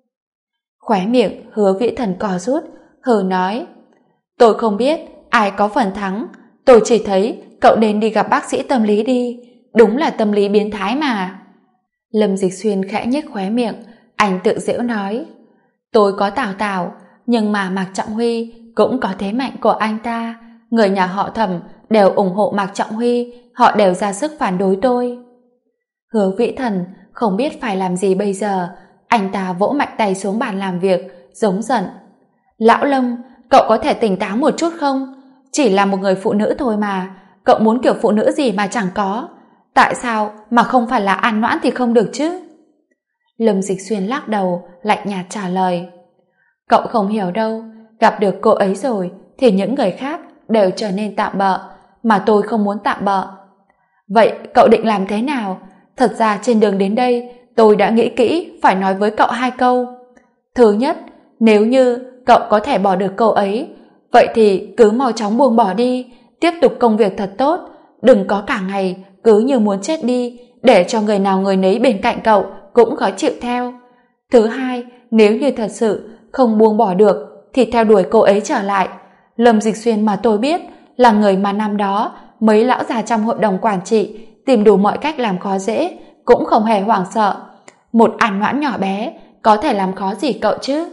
Khóe miệng Hứa Vĩ Thần co rút, hừ nói. Tôi không biết ai có phần thắng, tôi chỉ thấy cậu nên đi gặp bác sĩ tâm lý đi, đúng là tâm lý biến thái mà. Lâm Dịch Xuyên khẽ nhếch khóe miệng, anh tự giễu nói. Tôi có Tào Tào, nhưng mà Mạc Trọng Huy cũng có thế mạnh của anh ta. Người nhà họ Thẩm đều ủng hộ Mạc Trọng Huy, họ đều ra sức phản đối tôi. Hứa Vĩ Thần không biết phải làm gì bây giờ, anh ta vỗ mạnh tay xuống bàn làm việc, giống giận. Lão Lâm, cậu có thể tỉnh táo một chút không? Chỉ là một người phụ nữ thôi mà, cậu muốn kiểu phụ nữ gì mà chẳng có. Tại sao mà không phải là An Noãn thì không được chứ? Lâm Dịch Xuyên lắc đầu, lạnh nhạt trả lời. Cậu không hiểu đâu, gặp được cô ấy rồi thì những người khác đều trở nên tạm bợ, mà tôi không muốn tạm bợ. Vậy cậu định làm thế nào? Thật ra trên đường đến đây tôi đã nghĩ kỹ phải nói với cậu hai câu. Thứ nhất, nếu như cậu có thể bỏ được cô ấy, vậy thì cứ mau chóng buông bỏ đi, tiếp tục công việc thật tốt, đừng có cả ngày cứ như muốn chết đi, để cho người nào người nấy bên cạnh cậu cũng khó chịu theo. Thứ hai, nếu như thật sự không buông bỏ được thì theo đuổi cô ấy trở lại. Lâm Dịch Xuyên mà tôi biết là người mà năm đó mấy lão già trong hội đồng quản trị tìm đủ mọi cách làm khó dễ, cũng không hề hoảng sợ. Một An Noãn nhỏ bé có thể làm khó gì cậu chứ?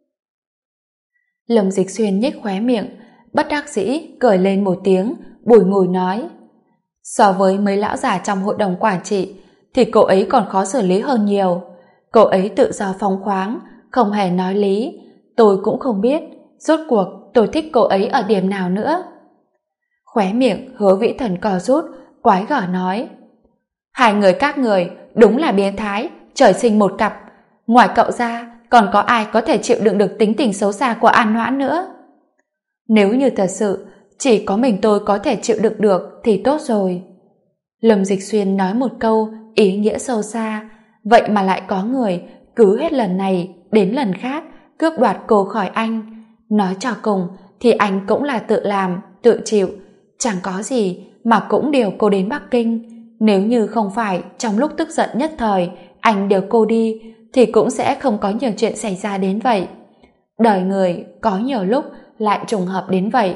Lâm Dịch Xuyên nhếch khóe miệng, bất đắc dĩ cười lên một tiếng, bùi ngùi nói. So với mấy lão già trong hội đồng quản trị thì cô ấy còn khó xử lý hơn nhiều. Cô ấy tự do phóng khoáng, không hề nói lý. Tôi cũng không biết rốt cuộc tôi thích cô ấy ở điểm nào nữa. Khóe miệng Hứa Vĩ Thần co rút, quái gở nói. Hai người các người đúng là biến thái, trời sinh một cặp. Ngoài cậu ra còn có ai có thể chịu đựng được tính tình xấu xa của An Noãn nữa? Nếu như thật sự chỉ có mình tôi có thể chịu đựng được thì tốt rồi. Lâm Dịch Xuyên nói một câu ý nghĩa sâu xa, vậy mà lại có người cứ hết lần này đến lần khác cướp đoạt cô khỏi anh. Nói cho cùng thì anh cũng là tự làm, tự chịu, chẳng có gì mà cũng điều cô đến Bắc Kinh. Nếu như không phải trong lúc tức giận nhất thời anh điều cô đi thì cũng sẽ không có nhiều chuyện xảy ra đến vậy. Đời người có nhiều lúc lại trùng hợp đến vậy.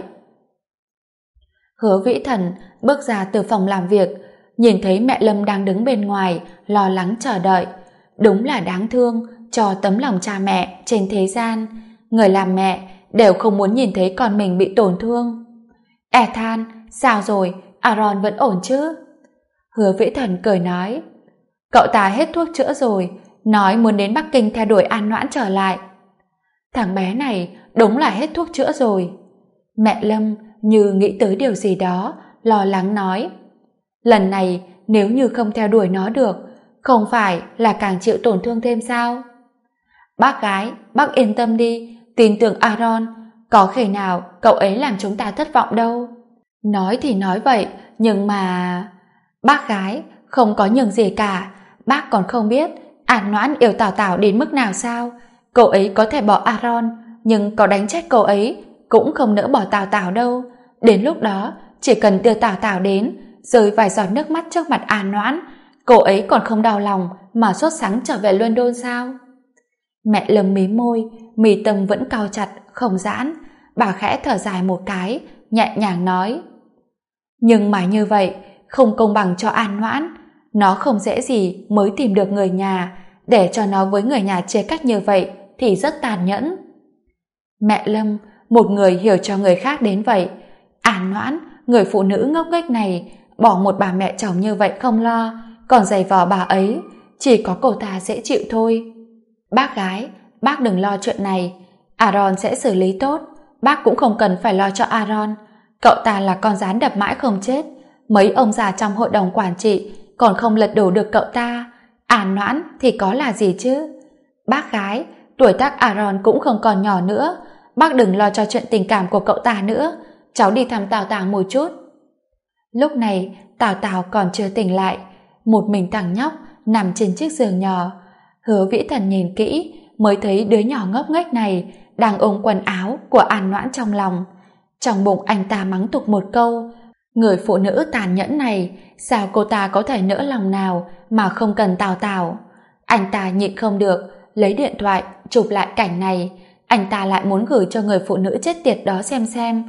Hứa Vĩ Thần bước ra từ phòng làm việc, nhìn thấy mẹ Lâm đang đứng bên ngoài lo lắng chờ đợi. Đúng là đáng thương cho tấm lòng cha mẹ trên thế gian. Người làm mẹ đều không muốn nhìn thấy con mình bị tổn thương. Ethan, sao rồi? Aaron vẫn ổn chứ? Hứa Vĩ Thần cười nói. Cậu ta hết thuốc chữa rồi, nói muốn đến Bắc Kinh theo đuổi An Noãn trở lại. Thằng bé này đúng là hết thuốc chữa rồi. Mẹ Lâm như nghĩ tới điều gì đó, lo lắng nói. Lần này nếu như không theo đuổi nó được, không phải là càng chịu tổn thương thêm sao? Bác gái, bác yên tâm đi, tin tưởng Aaron, có khi nào cậu ấy làm chúng ta thất vọng đâu. Nói thì nói vậy, nhưng mà... Bác gái, không có nhường gì cả, bác còn không biết An Noãn yêu Tào Tào đến mức nào sao? Cậu ấy có thể bỏ Aaron, nhưng có đánh chết cậu ấy cũng không nỡ bỏ Tào Tào đâu. Đến lúc đó, chỉ cần đưa Tào Tào đến, rơi vài giọt nước mắt trước mặt An Noãn, cậu ấy còn không đau lòng mà sốt sắng trở về London sao? Mẹ Lâm mím môi, mì tâm vẫn cau chặt, không giãn. Bà khẽ thở dài một cái, nhẹ nhàng nói. Nhưng mà như vậy không công bằng cho An Noãn. Nó không dễ gì mới tìm được người nhà, để cho nó với người nhà chia cách như vậy thì rất tàn nhẫn. Mẹ Lâm, một người hiểu cho người khác đến vậy. An Noãn, người phụ nữ ngốc nghếch này, bỏ một bà mẹ chồng như vậy không lo, còn giày vò bà ấy, chỉ có cô ta dễ chịu thôi. Bác gái, bác đừng lo chuyện này, Aaron sẽ xử lý tốt, bác cũng không cần phải lo cho Aaron. Cậu ta là con gián đập mãi không chết, mấy ông già trong hội đồng quản trị còn không lật đổ được cậu ta. An Noãn thì có là gì chứ? Bác gái, tuổi tác Aaron cũng không còn nhỏ nữa, bác đừng lo cho chuyện tình cảm của cậu ta nữa, cháu đi thăm Tào Tào một chút. Lúc này Tào Tào còn chưa tỉnh lại, một mình thằng nhóc nằm trên chiếc giường nhỏ. Hứa Vĩ Thần nhìn kỹ mới thấy đứa nhỏ ngốc nghếch này đang ôm quần áo của An Noãn trong lòng. Trong bụng anh ta mắng tục một câu, người phụ nữ tàn nhẫn này, sao cô ta có thể nỡ lòng nào mà không cần Tào Tào. Anh ta nhịn không được, lấy điện thoại chụp lại cảnh này. Anh ta lại muốn gửi cho người phụ nữ chết tiệt đó xem,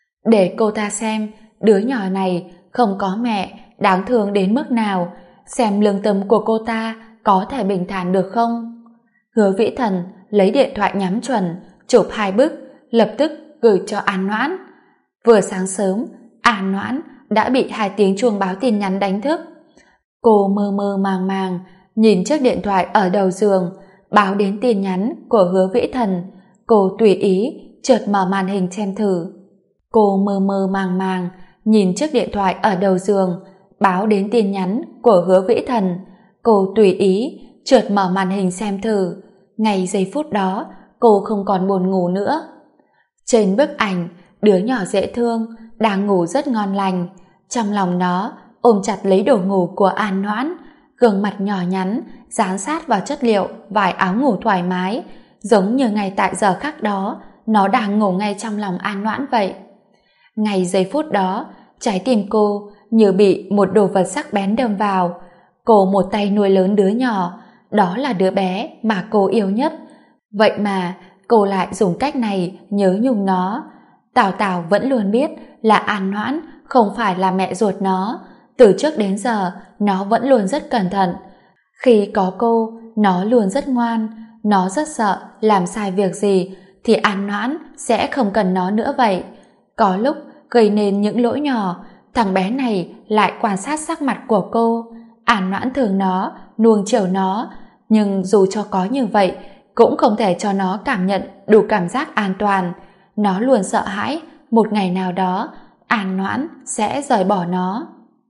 để cô ta xem đứa nhỏ này không có mẹ đáng thương đến mức nào, xem lương tâm của cô ta có thể bình thản được không. Hứa Vĩ Thần lấy điện thoại nhắm chuẩn, chụp 2 bức, lập tức gửi cho An Noãn. Vừa sáng sớm, An Noãn đã bị 2 tiếng chuông báo tin nhắn đánh thức. Cô mơ mơ màng màng nhìn chiếc điện thoại ở đầu giường, báo đến tin nhắn của Hứa Vĩ Thần. Cô tùy ý chợt mở màn hình xem thử. Cô mơ mơ màng màng nhìn chiếc điện thoại ở đầu giường, báo đến tin nhắn của Hứa Vĩ Thần. Cô tùy ý chợt mở màn hình xem thử. Ngay giây phút đó cô không còn buồn ngủ nữa. Trên bức ảnh, đứa nhỏ dễ thương đang ngủ rất ngon lành. Trong lòng nó ôm chặt lấy đồ ngủ của An Noãn, gương mặt nhỏ nhắn dán sát vào chất liệu vải áo ngủ thoải mái, giống như ngay tại giờ khắc đó nó đang ngủ ngay trong lòng An Noãn vậy. Ngay giây phút đó, trái tim cô như bị một đồ vật sắc bén đâm vào. Cô một tay nuôi lớn đứa nhỏ, đó là đứa bé mà cô yêu nhất. Vậy mà cô lại dùng cách này nhớ nhung nó. Tào Tào vẫn luôn biết là An Noãn không phải là mẹ ruột nó. Từ trước đến giờ nó vẫn luôn rất cẩn thận. Khi có cô, nó luôn rất ngoan. Nó rất sợ làm sai việc gì thì An Noãn sẽ không cần nó nữa vậy. Có lúc gây nên những lỗi nhỏ, thằng bé này lại quan sát sắc mặt của cô. An Noãn thương nó, nuông chiều nó, nhưng dù cho có như vậy cũng không thể cho nó cảm nhận đủ cảm giác an toàn. Nó luôn sợ hãi một ngày nào đó An Noãn sẽ rời bỏ nó.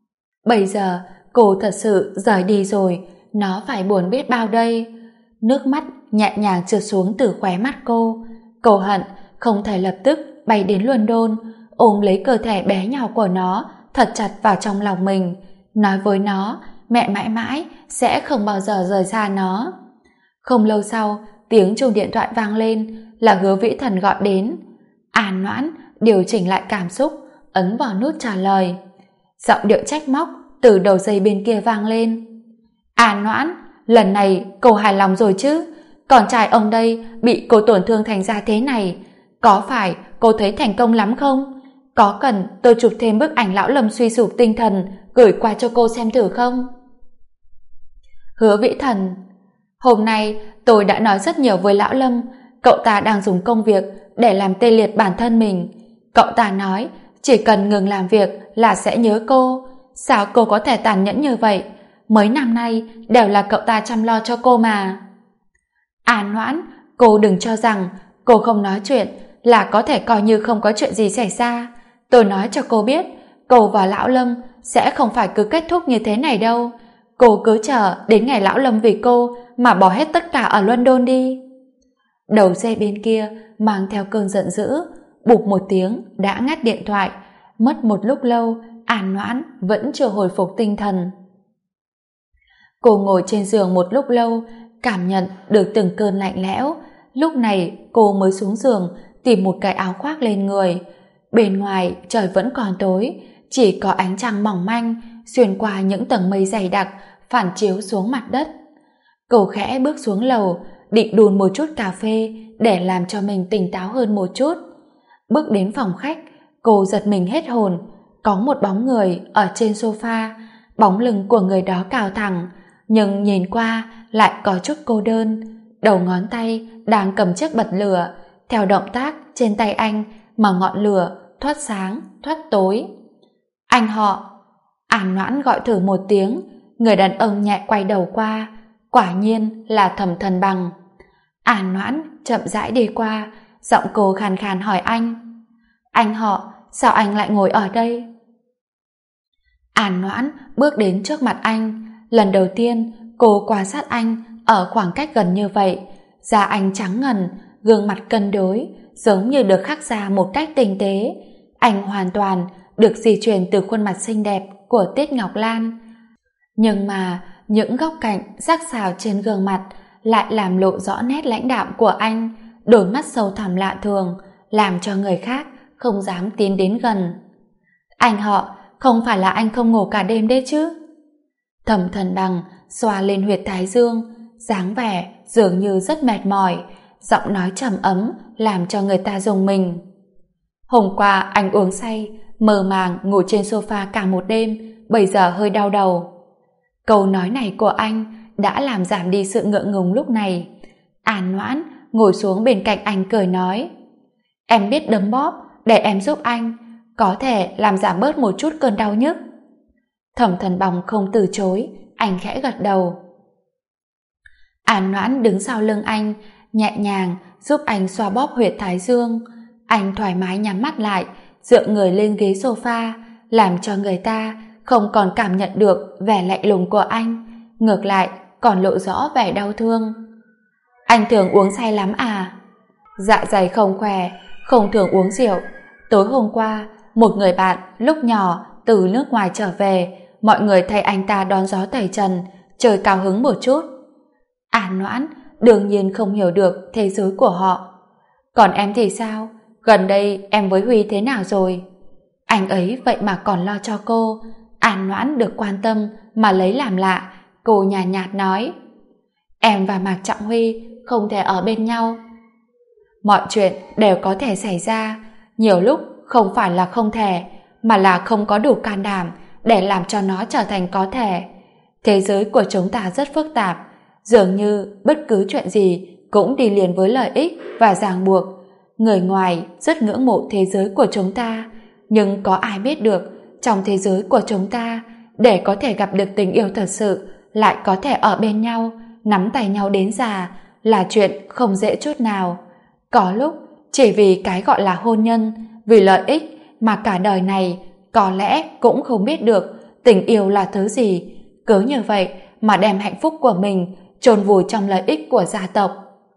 Bây giờ cô thật sự rời đi rồi, nó phải buồn biết bao đây. Nước mắt nhẹ nhàng trượt xuống từ khóe mắt cô. Cô hận không thể lập tức bay đến London, ôm lấy cơ thể bé nhỏ của nó thật chặt vào trong lòng mình, nói với nó mẹ mãi mãi sẽ không bao giờ rời xa nó. Không lâu sau, tiếng chuông điện thoại vang lên, là Hứa Vĩ Thần gọi đến. An Noãn điều chỉnh lại cảm xúc, ấn vào nút trả lời. Giọng điệu trách móc từ đầu dây bên kia vang lên. An Noãn, lần này cô hài lòng rồi chứ? Con trai ông đây bị cô tổn thương thành ra thế này, có phải cô thấy thành công lắm không? Có cần tôi chụp thêm bức ảnh lão Lâm suy sụp tinh thần gửi qua cho cô xem thử không? Hứa Vĩ Thần: Hôm nay tôi đã nói rất nhiều với lão Lâm, cậu ta đang dùng công việc để làm tê liệt bản thân mình. Cậu ta nói chỉ cần ngừng làm việc là sẽ nhớ cô. Sao cô có thể tàn nhẫn như vậy? Mấy năm nay đều là cậu ta chăm lo cho cô mà. An Noãn, cô đừng cho rằng cô không nói chuyện là có thể coi như không có chuyện gì xảy ra. Tôi nói cho cô biết, cô và lão Lâm sẽ không phải cứ kết thúc như thế này đâu. Cô cứ chờ đến ngày lão Lâm vì cô mà bỏ hết tất cả ở London đi. Đầu dây bên kia mang theo cơn giận dữ, bụp một tiếng đã ngắt điện thoại. Mất một lúc lâu, An Noãn vẫn chưa hồi phục tinh thần. Cô ngồi trên giường một lúc lâu, cảm nhận được từng cơn lạnh lẽo. Lúc này cô mới xuống giường tìm một cái áo khoác lên người. Bên ngoài trời vẫn còn tối, chỉ có ánh trăng mỏng manh xuyên qua những tầng mây dày đặc phản chiếu xuống mặt đất. Cô khẽ bước xuống lầu, định đun một chút cà phê để làm cho mình tỉnh táo hơn một chút. Bước đến phòng khách, cô giật mình hết hồn. Có một bóng người ở trên sofa, bóng lưng của người đó cao thẳng, nhưng nhìn qua lại có chút cô đơn. Đầu ngón tay đang cầm chiếc bật lửa, theo động tác trên tay anh mà ngọn lửa thoát sáng, thoát tối. Anh họ. An Noãn gọi thử một tiếng, người đàn ông nhẹ quay đầu qua, quả nhiên là Thẩm Thần Bằng. An Noãn chậm rãi đi qua, giọng cô khàn khàn hỏi anh: Anh họ, sao anh lại ngồi ở đây? An Noãn bước đến trước mặt anh. Lần đầu tiên cô quan sát anh ở khoảng cách gần như vậy. Da anh trắng ngần, gương mặt cân đối, giống như được khắc ra một cách tinh tế. Anh hoàn toàn được di truyền từ khuôn mặt xinh đẹp của Tiết Ngọc Lan. Nhưng mà những góc cạnh sắc sảo trên gương mặt lại làm lộ rõ nét lãnh đạm của anh, đôi mắt sâu thẳm lạ thường, làm cho người khác không dám tiến đến gần. Anh họ, không phải là anh không ngủ cả đêm đấy chứ? Thẩm Thần Bằng xoa lên huyệt thái dương, dáng vẻ dường như rất mệt mỏi, giọng nói trầm ấm làm cho người ta rùng mình. Hôm qua anh uống say, mơ màng ngủ trên sofa cả một đêm, bây giờ hơi đau đầu. Câu nói này của anh đã làm giảm đi sự ngượng ngùng lúc này. An Noãn ngồi xuống bên cạnh anh cười nói: Em biết đấm bóp, để em giúp anh, có thể làm giảm bớt một chút cơn đau nhức. Thẩm Thần Bằng không từ chối, anh khẽ gật đầu. An Noãn đứng sau lưng anh, nhẹ nhàng giúp anh xoa bóp huyệt thái dương. Anh thoải mái nhắm mắt lại, dựa người lên ghế sofa, làm cho người ta không còn cảm nhận được vẻ lạnh lùng của anh, ngược lại còn lộ rõ vẻ đau thương. Anh thường uống say lắm à? Dạ dày không khỏe, không thường uống rượu. Tối hôm qua, một người bạn lúc nhỏ từ nước ngoài trở về, mọi người thay anh ta đón gió tẩy trần, chơi cao hứng một chút. An Noãn đương nhiên không hiểu được thế giới của họ. Còn em thì sao? Gần đây em với Huy thế nào rồi? Anh ấy vậy mà còn lo cho cô. An Noãn được quan tâm mà lấy làm lạ, cô nhàn nhạt nói: Em và Mạc Trọng Huy không thể ở bên nhau. Mọi chuyện đều có thể xảy ra, nhiều lúc không phải là không thể, mà là không có đủ can đảm để làm cho nó trở thành có thể. Thế giới của chúng ta rất phức tạp, dường như bất cứ chuyện gì cũng đi liền với lợi ích và ràng buộc. Người ngoài rất ngưỡng mộ thế giới của chúng ta, nhưng có ai biết được trong thế giới của chúng ta, để có thể gặp được tình yêu thật sự, lại có thể ở bên nhau, nắm tay nhau đến già, là chuyện không dễ chút nào. Có lúc chỉ vì cái gọi là hôn nhân, vì lợi ích mà cả đời này có lẽ cũng không biết được tình yêu là thứ gì, cứ như vậy mà đem hạnh phúc của mình chôn vùi trong lợi ích của gia tộc.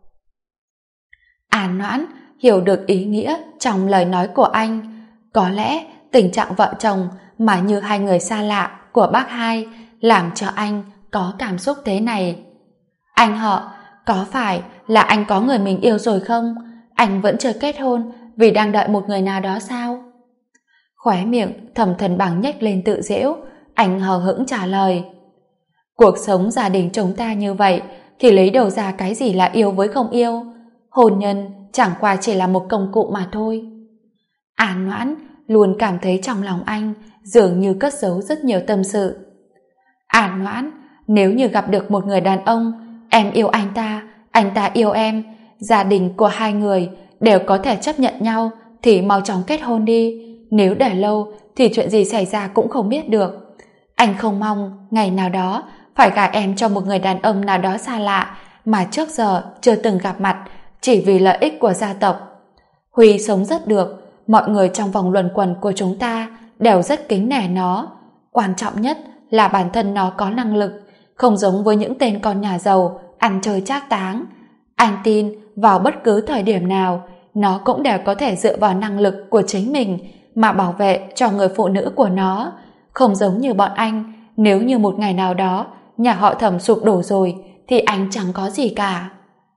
An Noãn hiểu được ý nghĩa trong lời nói của anh. Có lẽ tình trạng vợ chồng mà như hai người xa lạ của bác hai làm cho anh có cảm xúc thế này. Anh họ, có phải là anh có người mình yêu rồi không? Anh vẫn chưa kết hôn vì đang đợi một người nào đó sao? Khóe miệng Thẩm Thần Bằng nhếch lên tự giễu, anh hờ hững trả lời: Cuộc sống gia đình chúng ta như vậy thì lấy đầu ra cái gì là yêu với không yêu? Hôn nhân chẳng qua chỉ là một công cụ mà thôi. An Noãn luôn cảm thấy trong lòng anh dường như cất giấu rất nhiều tâm sự. An Noãn, nếu như gặp được một người đàn ông, em yêu anh ta yêu em, gia đình của hai người đều có thể chấp nhận nhau, thì mau chóng kết hôn đi. Nếu để lâu thì chuyện gì xảy ra cũng không biết được. Anh không mong ngày nào đó phải gả em cho một người đàn ông nào đó xa lạ mà trước giờ chưa từng gặp mặt, chỉ vì lợi ích của gia tộc. Huy sống rất được, mọi người trong vòng luẩn quẩn của chúng ta đều rất kính nể nó. Quan trọng nhất là bản thân nó có năng lực, không giống với những tên con nhà giàu ăn chơi trác táng. Anh tin vào bất cứ thời điểm nào nó cũng đều có thể dựa vào năng lực của chính mình mà bảo vệ cho người phụ nữ của nó, không giống như bọn anh. Nếu như một ngày nào đó nhà họ Thẩm sụp đổ rồi thì anh chẳng có gì cả.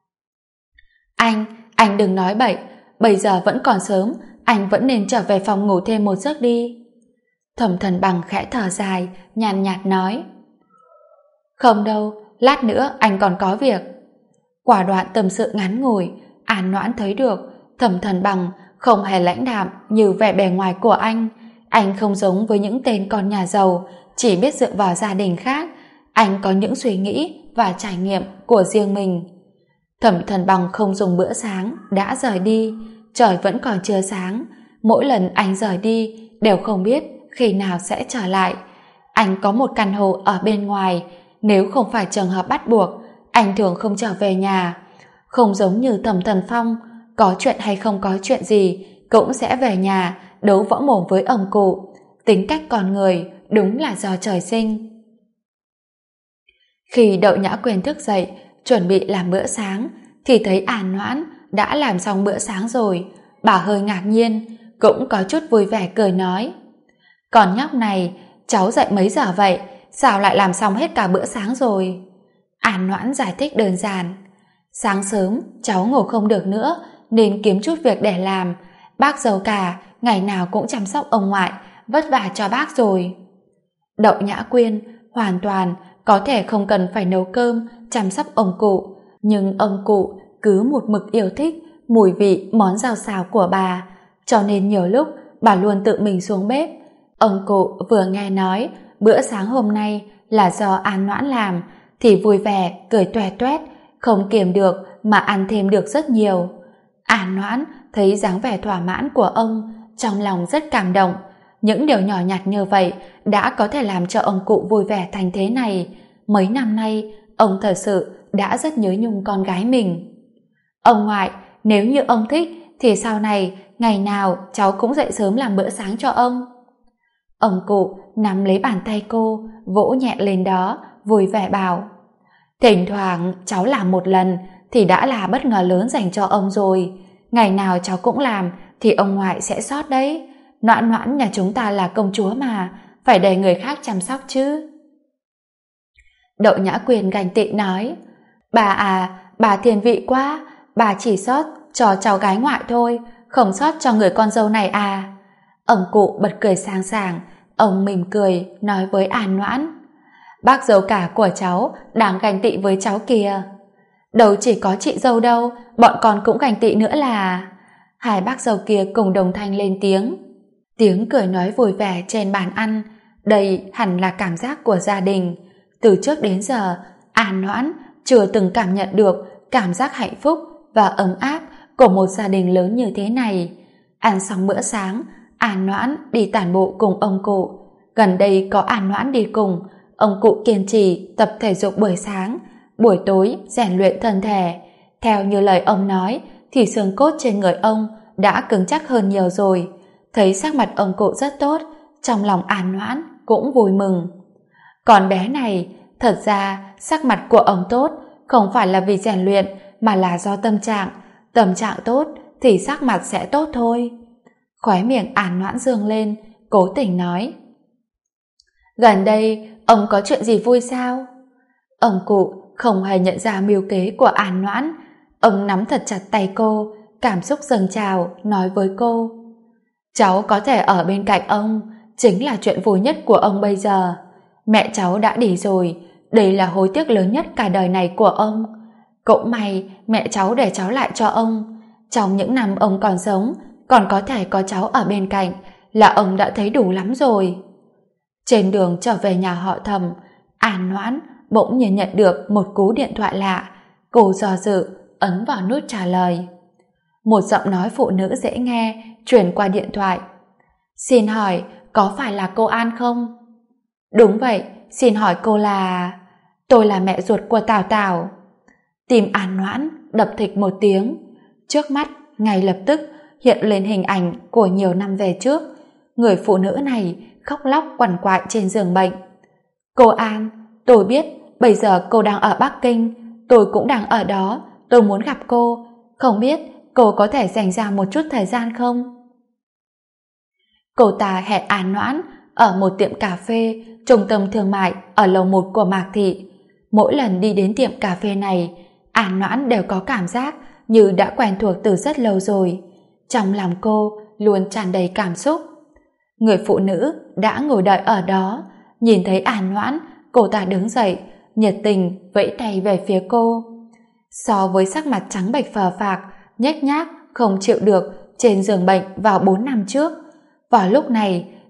Anh đừng nói bậy, bây giờ vẫn còn sớm, anh vẫn nên trở về phòng ngủ thêm một giấc đi. Thẩm Thần Bằng khẽ thở dài, nhàn nhạt nói: Không đâu, lát nữa anh còn có việc. Quả đoạn tâm sự ngắn ngủi, An Noãn thấy được Thẩm Thần Bằng không hề lãnh đạm như vẻ bề ngoài của anh. Anh không giống với những tên con nhà giàu, chỉ biết dựa vào gia đình khác. Anh có những suy nghĩ và trải nghiệm của riêng mình. Thẩm Thần Bằng không dùng bữa sáng, đã rời đi. Trời vẫn còn chưa sáng. Mỗi lần anh rời đi, đều không biết khi nào sẽ trở lại. Anh có một căn hộ ở bên ngoài. Nếu không phải trường hợp bắt buộc, anh thường không trở về nhà. Không giống như Thẩm Thần Phong, có chuyện hay không có chuyện gì, cũng sẽ về nhà đấu võ mồm với ông cụ. Tính cách con người đúng là do trời sinh. Khi Đậu Nhã Quyền thức dậy, chuẩn bị làm bữa sáng, thì thấy An Noãn đã làm xong bữa sáng rồi. Bà hơi ngạc nhiên, cũng có chút vui vẻ cười nói: "Con nhóc này, cháu dậy mấy giờ vậy? Sao lại làm xong hết cả bữa sáng rồi?" An Noãn giải thích đơn giản: "Sáng sớm, cháu ngủ không được nữa, nên kiếm chút việc để làm. Bác giàu cả, ngày nào cũng chăm sóc ông ngoại, vất vả cho bác rồi." Đậu Nhã Quyên hoàn toàn có thể không cần phải nấu cơm, chăm sóc ông cụ, nhưng ông cụ cứ một mực yêu thích mùi vị món rau xào của bà, cho nên nhiều lúc bà luôn tự mình xuống bếp. Ông cụ vừa nghe nói bữa sáng hôm nay là do An Noãn làm thì vui vẻ cười toe toét, không kiềm được mà ăn thêm được rất nhiều. An Noãn thấy dáng vẻ thỏa mãn của ông, trong lòng rất cảm động. Những điều nhỏ nhặt như vậy đã có thể làm cho ông cụ vui vẻ thành thế này. Mấy năm nay, ông thật sự đã rất nhớ nhung con gái mình. "Ông ngoại, nếu như ông thích, thì sau này, ngày nào cháu cũng dậy sớm làm bữa sáng cho ông." Ông cụ nắm lấy bàn tay cô, vỗ nhẹ lên đó, vui vẻ bảo: "Thỉnh thoảng cháu làm một lần thì đã là bất ngờ lớn dành cho ông rồi. Ngày nào cháu cũng làm thì ông ngoại sẽ sót đấy. Noãn Noãn nhà chúng ta là công chúa mà, phải để người khác chăm sóc chứ." Đậu Nhã Quyền ganh tị nói: "Bà à, bà thiên vị quá, bà chỉ sót cho cháu gái ngoại thôi, không sót cho người con dâu này à?" Ông cụ bật cười sang sảng, ông mỉm cười nói với An Noãn: "Bác dâu cả của cháu đang ganh tị với cháu kìa." "Đâu chỉ có chị dâu đâu, bọn con cũng ganh tị nữa là..." Hai bác dâu kia cùng đồng thanh lên tiếng. Tiếng cười nói vui vẻ trên bàn ăn, đây hẳn là cảm giác của gia đình. Từ trước đến giờ, An Noãn chưa từng cảm nhận được cảm giác hạnh phúc và ấm áp của một gia đình lớn như thế này. Ăn xong bữa sáng, An Noãn đi tản bộ cùng ông cụ. Gần đây có An Noãn đi cùng, ông cụ kiên trì tập thể dục buổi sáng, buổi tối rèn luyện thân thể. Theo như lời ông nói, thì xương cốt trên người ông đã cứng chắc hơn nhiều rồi. Thấy sắc mặt ông cụ rất tốt, trong lòng An Noãn cũng vui mừng. Còn bé này, thật ra sắc mặt của ông tốt không phải là vì rèn luyện, mà là do tâm trạng. Tâm trạng tốt thì sắc mặt sẽ tốt thôi. Khóe miệng An Noãn dương lên, cố tình nói: "Gần đây ông có chuyện gì vui sao?" Ông cụ không hề nhận ra mưu kế của An Noãn. Ông nắm thật chặt tay cô, cảm xúc dâng trào nói với cô: "Cháu có thể ở bên cạnh ông chính là chuyện vui nhất của ông bây giờ. Mẹ cháu đã đi rồi, đây là hối tiếc lớn nhất cả đời này của ông. Cũng may mẹ cháu để cháu lại cho ông. Trong những năm ông còn sống, còn có thể có cháu ở bên cạnh là ông đã thấy đủ lắm rồi." Trên đường trở về nhà họ Thẩm, An Noãn bỗng nhiên nhận được một cú điện thoại lạ. Cô do dự ấn vào nút trả lời. Một giọng nói phụ nữ dễ nghe truyền qua điện thoại: "Xin hỏi có phải là cô An không?" "Đúng vậy, xin hỏi cô là..." "Tôi là mẹ ruột của Tào Tào." Tim An Noãn đập thịch một tiếng. Trước mắt ngay lập tức hiện lên hình ảnh của nhiều năm về trước. Người phụ nữ này khóc lóc quằn quại trên giường bệnh. "Cô An, tôi biết bây giờ cô đang ở Bắc Kinh, tôi cũng đang ở đó, tôi muốn gặp cô. Không biết cô có thể dành ra một chút thời gian không?" Cô ta hẹn An Noãn ở một tiệm cà phê trung tâm thương mại ở lầu 1 của Mạc Thị. Mỗi lần đi đến tiệm cà phê này, An Noãn đều có cảm giác như đã quen thuộc từ rất lâu rồi. Trong lòng cô luôn tràn đầy cảm xúc. Người phụ nữ đã ngồi đợi ở đó, nhìn thấy An Noãn, cô ta đứng dậy, nhiệt tình vẫy tay về phía cô. So với sắc mặt trắng bệch phờ phạc, nhếch nhác, không chịu được trên giường bệnh vào 4 năm trước, vào lúc này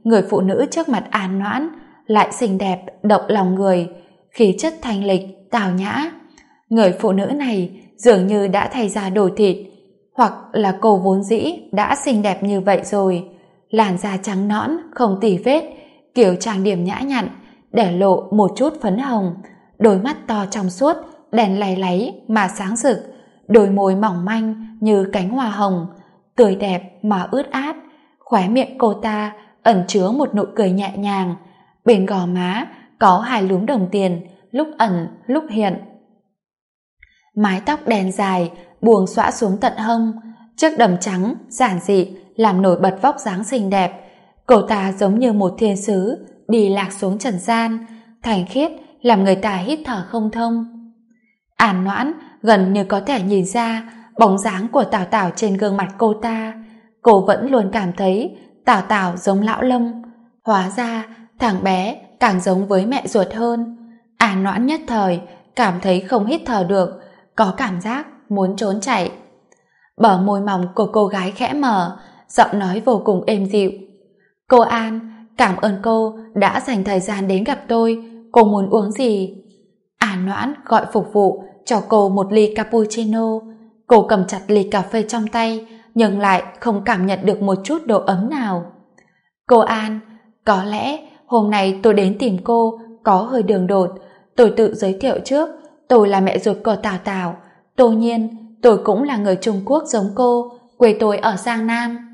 người phụ nữ trước mặt An Noãn lại xinh đẹp, động lòng người, khí chất thanh lịch, tào nhã. Người phụ nữ này dường như đã thay da đổi thịt, hoặc là cô vốn dĩ đã xinh đẹp như vậy rồi. Làn da trắng nõn, không tì vết, kiểu trang điểm nhã nhặn, để lộ một chút phấn hồng, đôi mắt to trong suốt, đèn lay láy mà sáng rực, đôi môi mỏng manh như cánh hoa hồng, tươi đẹp mà ướt át. Khóe miệng cô ta ẩn chứa một nụ cười nhẹ nhàng, bên gò má có hai lúm đồng tiền, lúc ẩn lúc hiện. Mái tóc đen dài buông xõa xuống tận hông, chiếc đầm trắng giản dị làm nổi bật vóc dáng xinh đẹp. Cô ta giống như một thiên sứ đi lạc xuống trần gian, thanh khiết làm người ta hít thở không thông. An Noãn gần như có thể nhìn ra bóng dáng của Tào Tào trên gương mặt cô ta. Cô vẫn luôn cảm thấy Tào Tào giống lão Lâm, hóa ra thằng bé càng giống với mẹ ruột hơn. An Noãn nhất thời cảm thấy không hít thở được, có cảm giác muốn trốn chạy. Bờ môi mỏng của cô gái khẽ mở, giọng nói vô cùng êm dịu. Cô An, cảm ơn cô đã dành thời gian đến gặp tôi. Cô muốn uống gì? An Noãn gọi phục vụ cho cô một ly cappuccino. Cô cầm chặt ly cà phê trong tay, nhưng lại không cảm nhận được một chút độ ấm nào. Cô An, có lẽ hôm nay tôi đến tìm cô có hơi đường đột. Tôi tự giới thiệu trước, tôi là mẹ ruột của Tào Tào. Tô nhiên, tôi cũng là người Trung Quốc giống cô, quê tôi ở Giang Nam.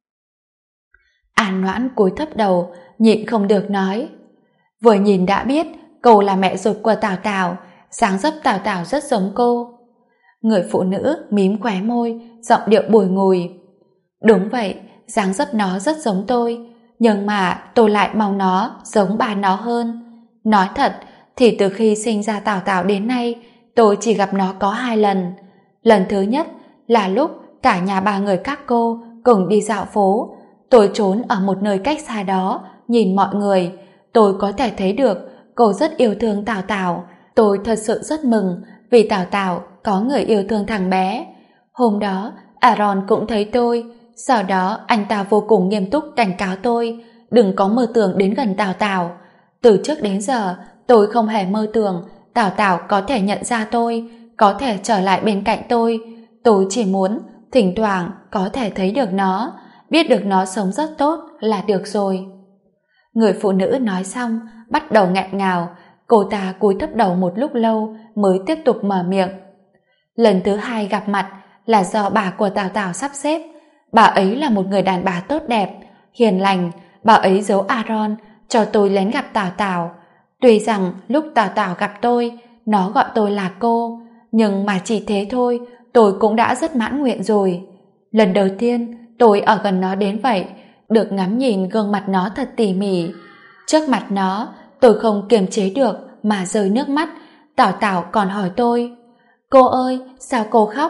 An Noãn cúi thấp đầu, nhịn không được nói. Vừa nhìn đã biết cô là mẹ ruột của Tào Tào, dáng dấp Tào Tào rất giống cô. Người phụ nữ mím khóe môi, giọng điệu bùi ngùi. Đúng vậy, dáng dấp nó rất giống tôi, nhưng mà tôi lại mong nó giống bà nó hơn. Nói thật thì từ khi sinh ra Tào Tào đến nay, tôi chỉ gặp nó có 2 lần. Lần thứ nhất là lúc cả nhà 3 người các cô cùng đi dạo phố. Tôi trốn ở một nơi cách xa đó, nhìn mọi người. Tôi có thể thấy được cô rất yêu thương Tào Tào. Tôi thật sự rất mừng vì Tào Tào có người yêu thương thằng bé. Hôm đó Aaron cũng thấy tôi, sau đó anh ta vô cùng nghiêm túc cảnh cáo tôi đừng có mơ tưởng đến gần Tào Tào. Từ trước đến giờ tôi không hề mơ tưởng Tào Tào có thể nhận ra tôi, có thể trở lại bên cạnh tôi. Tôi chỉ muốn thỉnh thoảng có thể thấy được nó, biết được nó sống rất tốt là được rồi. Người phụ nữ nói xong bắt đầu nghẹn ngào. Cô ta cúi thấp đầu một lúc lâu mới tiếp tục mở miệng. Lần thứ 2 gặp mặt là do bà của Tào Tào sắp xếp. Bà ấy là một người đàn bà tốt đẹp, hiền lành. Bà ấy giấu Aaron cho tôi lén gặp Tào Tào. Tuy rằng lúc Tào Tào gặp tôi, nó gọi tôi là cô, nhưng mà chỉ thế thôi, tôi cũng đã rất mãn nguyện rồi. Lần đầu tiên tôi ở gần nó đến vậy, được ngắm nhìn gương mặt nó thật tỉ mỉ. Trước mặt nó, tôi không kiềm chế được mà rơi nước mắt. Tào Tào còn hỏi tôi, cô ơi, sao cô khóc?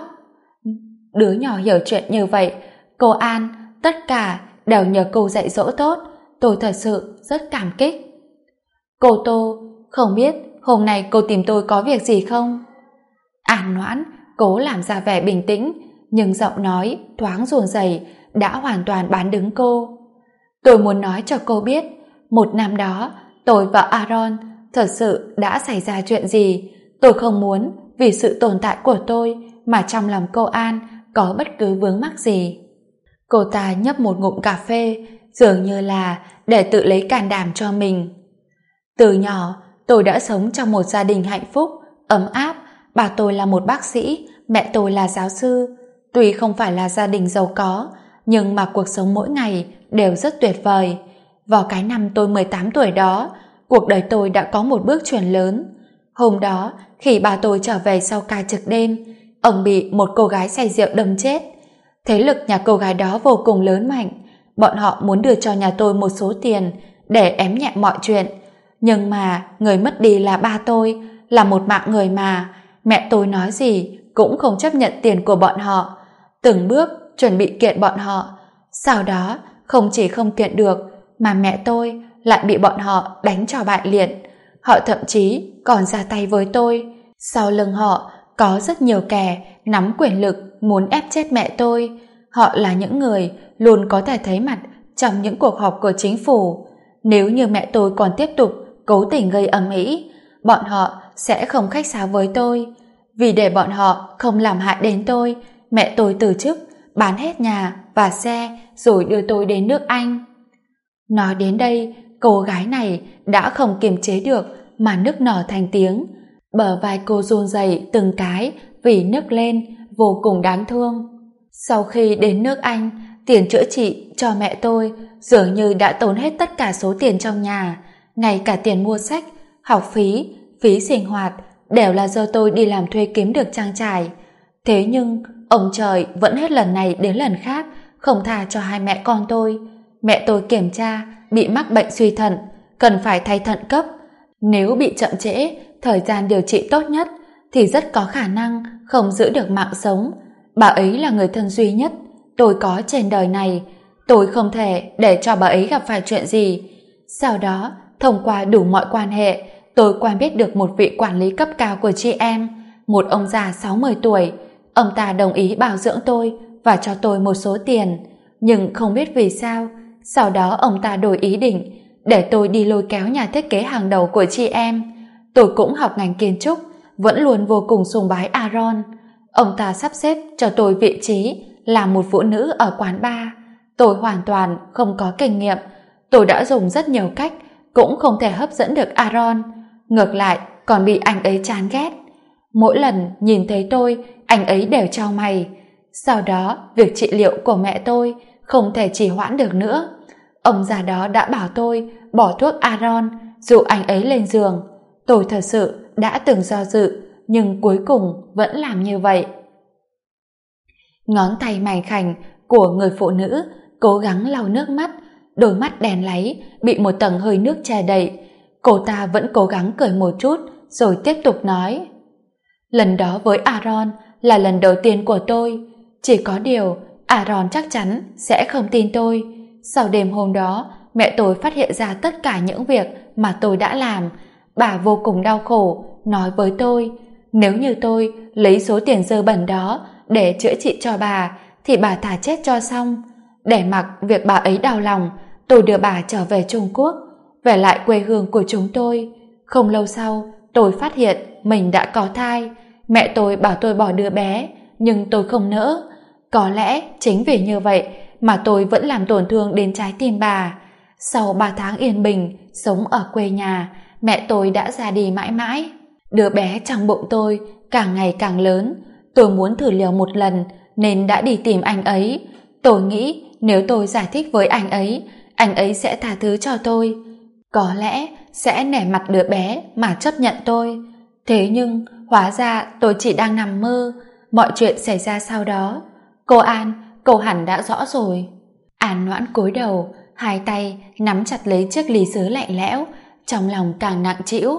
Đứa nhỏ hiểu chuyện như vậy. Cô An, tất cả đều nhờ cô dạy dỗ tốt. Tôi thật sự rất cảm kích. Cô Tô, không biết hôm nay cô tìm tôi có việc gì không? An Noãn cố làm ra vẻ bình tĩnh, nhưng giọng nói thoáng run rẩy đã hoàn toàn bán đứng cô. Tôi muốn nói cho cô biết, một năm đó tôi và Aaron thật sự đã xảy ra chuyện gì. Tôi không muốn vì sự tồn tại của tôi mà trong lòng cô An có bất cứ vướng mắc gì. Cô ta nhấp một ngụm cà phê, dường như là để tự lấy can đảm cho mình. Từ nhỏ tôi đã sống trong một gia đình hạnh phúc, ấm áp. Bà tôi là một bác sĩ, mẹ tôi là giáo sư. Tuy không phải là gia đình giàu có, nhưng mà cuộc sống mỗi ngày đều rất tuyệt vời. Vào cái năm tôi 18 tuổi đó, cuộc đời tôi đã có một bước chuyển lớn. Hôm đó, khi bà tôi trở về sau ca trực đêm, ông bị một cô gái say rượu đâm chết. Thế lực nhà cô gái đó vô cùng lớn mạnh. Bọn họ muốn đưa cho nhà tôi một số tiền để ém nhẹ mọi chuyện. Nhưng mà người mất đi là ba tôi, là một mạng người mà. Mẹ tôi nói gì cũng không chấp nhận tiền của bọn họ. Từng bước chuẩn bị kiện bọn họ. Sau đó không chỉ không kiện được, mà mẹ tôi lại bị bọn họ đánh cho bại liệt. Họ thậm chí còn ra tay với tôi. Sau lưng họ có rất nhiều kẻ nắm quyền lực muốn ép chết mẹ tôi. Họ là những người luôn có thể thấy mặt trong những cuộc họp của chính phủ. Nếu như mẹ tôi còn tiếp tục cố tình gây ầm ĩ, bọn họ sẽ không khách sáo với tôi. Vì để bọn họ không làm hại đến tôi, mẹ tôi từ chức, bán hết nhà và xe rồi đưa tôi đến nước Anh. Nói đến đây, cô gái này đã không kiềm chế được mà nức nở thành tiếng. Bờ vai cô run rẩy từng cái vì nức lên, vô cùng đáng thương. Sau khi đến nước Anh, tiền chữa trị cho mẹ tôi dường như đã tốn hết tất cả số tiền trong nhà, ngay cả tiền mua sách, học phí, phí sinh hoạt đều là do tôi đi làm thuê kiếm được trang trải. Thế nhưng ông trời vẫn hết lần này đến lần khác không tha cho hai mẹ con tôi. Mẹ tôi kiểm tra bị mắc bệnh suy thận, cần phải thay thận cấp. Nếu bị chậm trễ thời gian điều trị tốt nhất thì rất có khả năng không giữ được mạng sống. Bà ấy là người thân duy nhất tôi có trên đời này. Tôi không thể để cho bà ấy gặp phải chuyện gì. Sau đó, thông qua đủ mọi quan hệ, tôi quen biết được một vị quản lý cấp cao của chị em, một ông già 60 tuổi. Ông ta đồng ý bảo dưỡng tôi và cho tôi một số tiền. Nhưng không biết vì sao, sau đó ông ta đổi ý định để tôi đi lôi kéo nhà thiết kế hàng đầu của chị em. Tôi cũng học ngành kiến trúc, vẫn luôn vô cùng sùng bái Aaron. Ông ta sắp xếp cho tôi vị trí là một phụ nữ ở quán bar. Tôi hoàn toàn không có kinh nghiệm. Tôi đã dùng rất nhiều cách, cũng không thể hấp dẫn được Aaron. Ngược lại, còn bị anh ấy chán ghét. Mỗi lần nhìn thấy tôi, anh ấy đều chau mày. Sau đó, việc trị liệu của mẹ tôi không thể trì hoãn được nữa. Ông già đó đã bảo tôi bỏ thuốc Aaron, dụ anh ấy lên giường. Tôi thật sự đã từng do dự, nhưng cuối cùng vẫn làm như vậy. Ngón tay mảnh khảnh của người phụ nữ cố gắng lau nước mắt, đôi mắt đen láy bị một tầng hơi nước che đậy. Cô ta vẫn cố gắng cười một chút rồi tiếp tục nói: lần đó với Aaron là lần đầu tiên của tôi. Chỉ có điều Aaron chắc chắn sẽ không tin tôi. Sau đêm hôm đó, mẹ tôi phát hiện ra tất cả những việc mà tôi đã làm. Bà vô cùng đau khổ, nói với tôi nếu như tôi lấy số tiền dơ bẩn đó để chữa trị cho bà thì bà thà chết cho xong. Để mặc việc bà ấy đau lòng, tôi đưa bà trở về Trung Quốc, về lại quê hương của chúng tôi. Không lâu sau, tôi phát hiện mình đã có thai. Mẹ tôi bảo tôi bỏ đứa bé, nhưng tôi không nỡ. Có lẽ chính vì như vậy mà tôi vẫn làm tổn thương đến trái tim bà. Sau 3 tháng yên bình sống ở quê nhà, mẹ tôi đã ra đi mãi mãi. Đứa bé trong bụng tôi càng ngày càng lớn. Tôi muốn thử liều một lần nên đã đi tìm anh ấy. Tôi nghĩ nếu tôi giải thích với anh ấy sẽ tha thứ cho tôi. Có lẽ sẽ nể mặt đứa bé mà chấp nhận tôi. Thế nhưng hóa ra tôi chỉ đang nằm mơ. Mọi chuyện xảy ra sau đó, cô An, cô hẳn đã rõ rồi. An Noãn cúi đầu, hai tay nắm chặt lấy chiếc ly sứ lạnh lẽo, trong lòng càng nặng trĩu.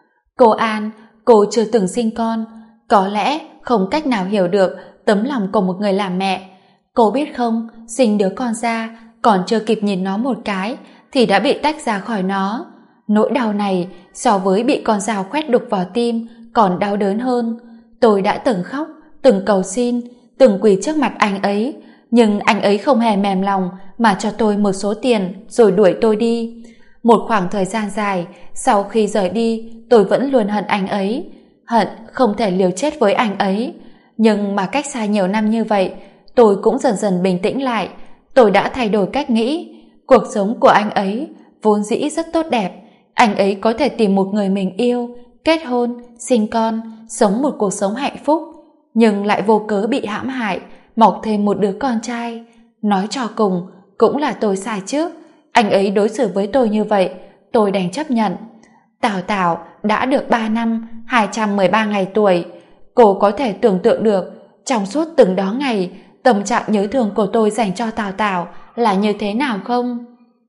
Cô An, cô chưa từng sinh con, có lẽ không cách nào hiểu được tấm lòng của một người làm mẹ. Cô biết không, sinh đứa con ra, còn chưa kịp nhìn nó một cái thì đã bị tách ra khỏi nó. Nỗi đau này so với bị con dao khoét đục vào tim còn đau đớn hơn. Tôi đã từng khóc, từng cầu xin, từng quỳ trước mặt anh ấy, nhưng anh ấy không hề mềm lòng mà cho tôi một số tiền rồi đuổi tôi đi. Một khoảng thời gian dài sau khi rời đi, tôi vẫn luôn hận anh ấy, hận không thể liều chết với anh ấy. Nhưng mà cách xa nhiều năm như vậy, tôi cũng dần dần bình tĩnh lại. Tôi đã thay đổi cách nghĩ. Cuộc sống của anh ấy vốn dĩ rất tốt đẹp. Anh ấy có thể tìm một người mình yêu, kết hôn, sinh con, sống một cuộc sống hạnh phúc, nhưng lại vô cớ bị hãm hại, mọc thêm một đứa con trai. Nói cho cùng, cũng là tôi sai trước. Anh ấy đối xử với tôi như vậy, tôi đành chấp nhận. Tào Tào đã được 3 năm 213 ngày tuổi. Cô có thể tưởng tượng được trong suốt từng đó ngày, tâm trạng nhớ thương của tôi dành cho Tào Tào là như thế nào không?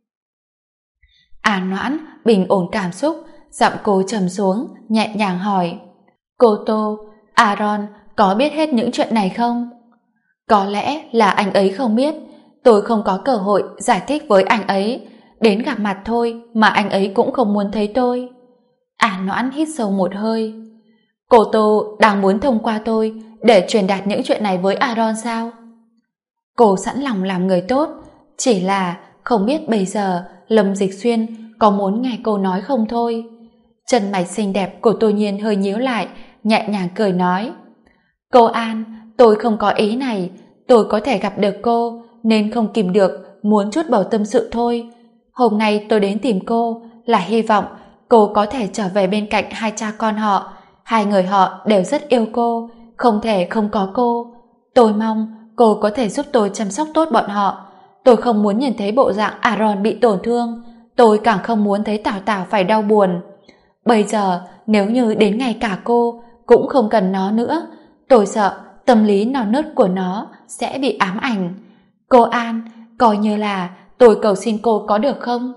An Noãn bình ổn cảm xúc, giọng cô trầm xuống, nhẹ nhàng hỏi: cô Tô, Aaron có biết hết những chuyện này không? Có lẽ là anh ấy không biết. Tôi không có cơ hội giải thích với anh ấy. Đến gặp mặt thôi mà anh ấy cũng không muốn thấy tôi. An Noãn hít sâu một hơi. Cô Tô đang muốn thông qua tôi để truyền đạt những chuyện này với Aaron sao? Cô sẵn lòng làm người tốt, chỉ là không biết bây giờ Lâm Dịch Xuyên có muốn nghe cô nói không thôi. Chân mày xinh đẹp của Tô Nhiên hơi nhíu lại, nhẹ nhàng cười nói: Cô An, tôi không có ý này, tôi có thể gặp được cô nên không kìm được muốn chút bầu tâm sự thôi. Hôm nay tôi đến tìm cô là hy vọng cô có thể trở về bên cạnh hai cha con họ. Hai người họ đều rất yêu cô, không thể không có cô. Tôi mong cô có thể giúp tôi chăm sóc tốt bọn họ. Tôi không muốn nhìn thấy bộ dạng Aaron bị tổn thương, tôi càng không muốn thấy Tảo Tảo phải đau buồn. Bây giờ nếu như đến ngày cả cô cũng không cần nó nữa, tôi sợ tâm lý non nớt của nó sẽ bị ám ảnh. Cô An, coi như là tôi cầu xin cô có được không?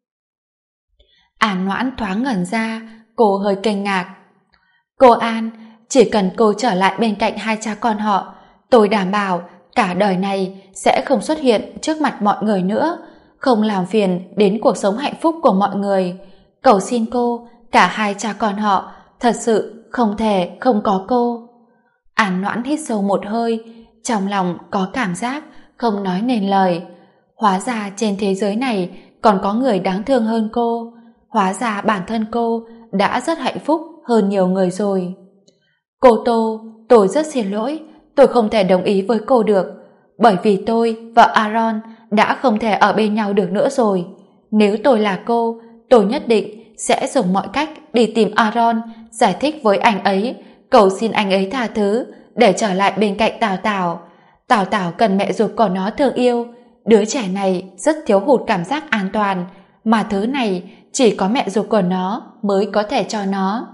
An Noãn thoáng ngẩn ra, cô hơi kinh ngạc. Cô An, chỉ cần cô trở lại bên cạnh hai cha con họ, tôi đảm bảo cả đời này sẽ không xuất hiện trước mặt mọi người nữa, không làm phiền đến cuộc sống hạnh phúc của mọi người. Cầu xin cô, cả hai cha con họ thật sự không thể không có cô. An Noãn hít sâu một hơi, trong lòng có cảm giác không nói nên lời. Hóa ra trên thế giới này còn có người đáng thương hơn cô. Hóa ra bản thân cô đã rất hạnh phúc hơn nhiều người rồi. Cô Tô, tôi rất xin lỗi, tôi không thể đồng ý với cô được, bởi vì tôi và Aaron đã không thể ở bên nhau được nữa rồi. Nếu tôi là cô, tôi nhất định sẽ dùng mọi cách đi tìm Aaron, giải thích với anh ấy, cầu xin anh ấy tha thứ để trở lại bên cạnh Tảo Tảo. Tảo Tảo cần mẹ ruột của nó thương yêu, đứa trẻ này rất thiếu hụt cảm giác an toàn, mà thứ này chỉ có mẹ ruột của nó mới có thể cho nó.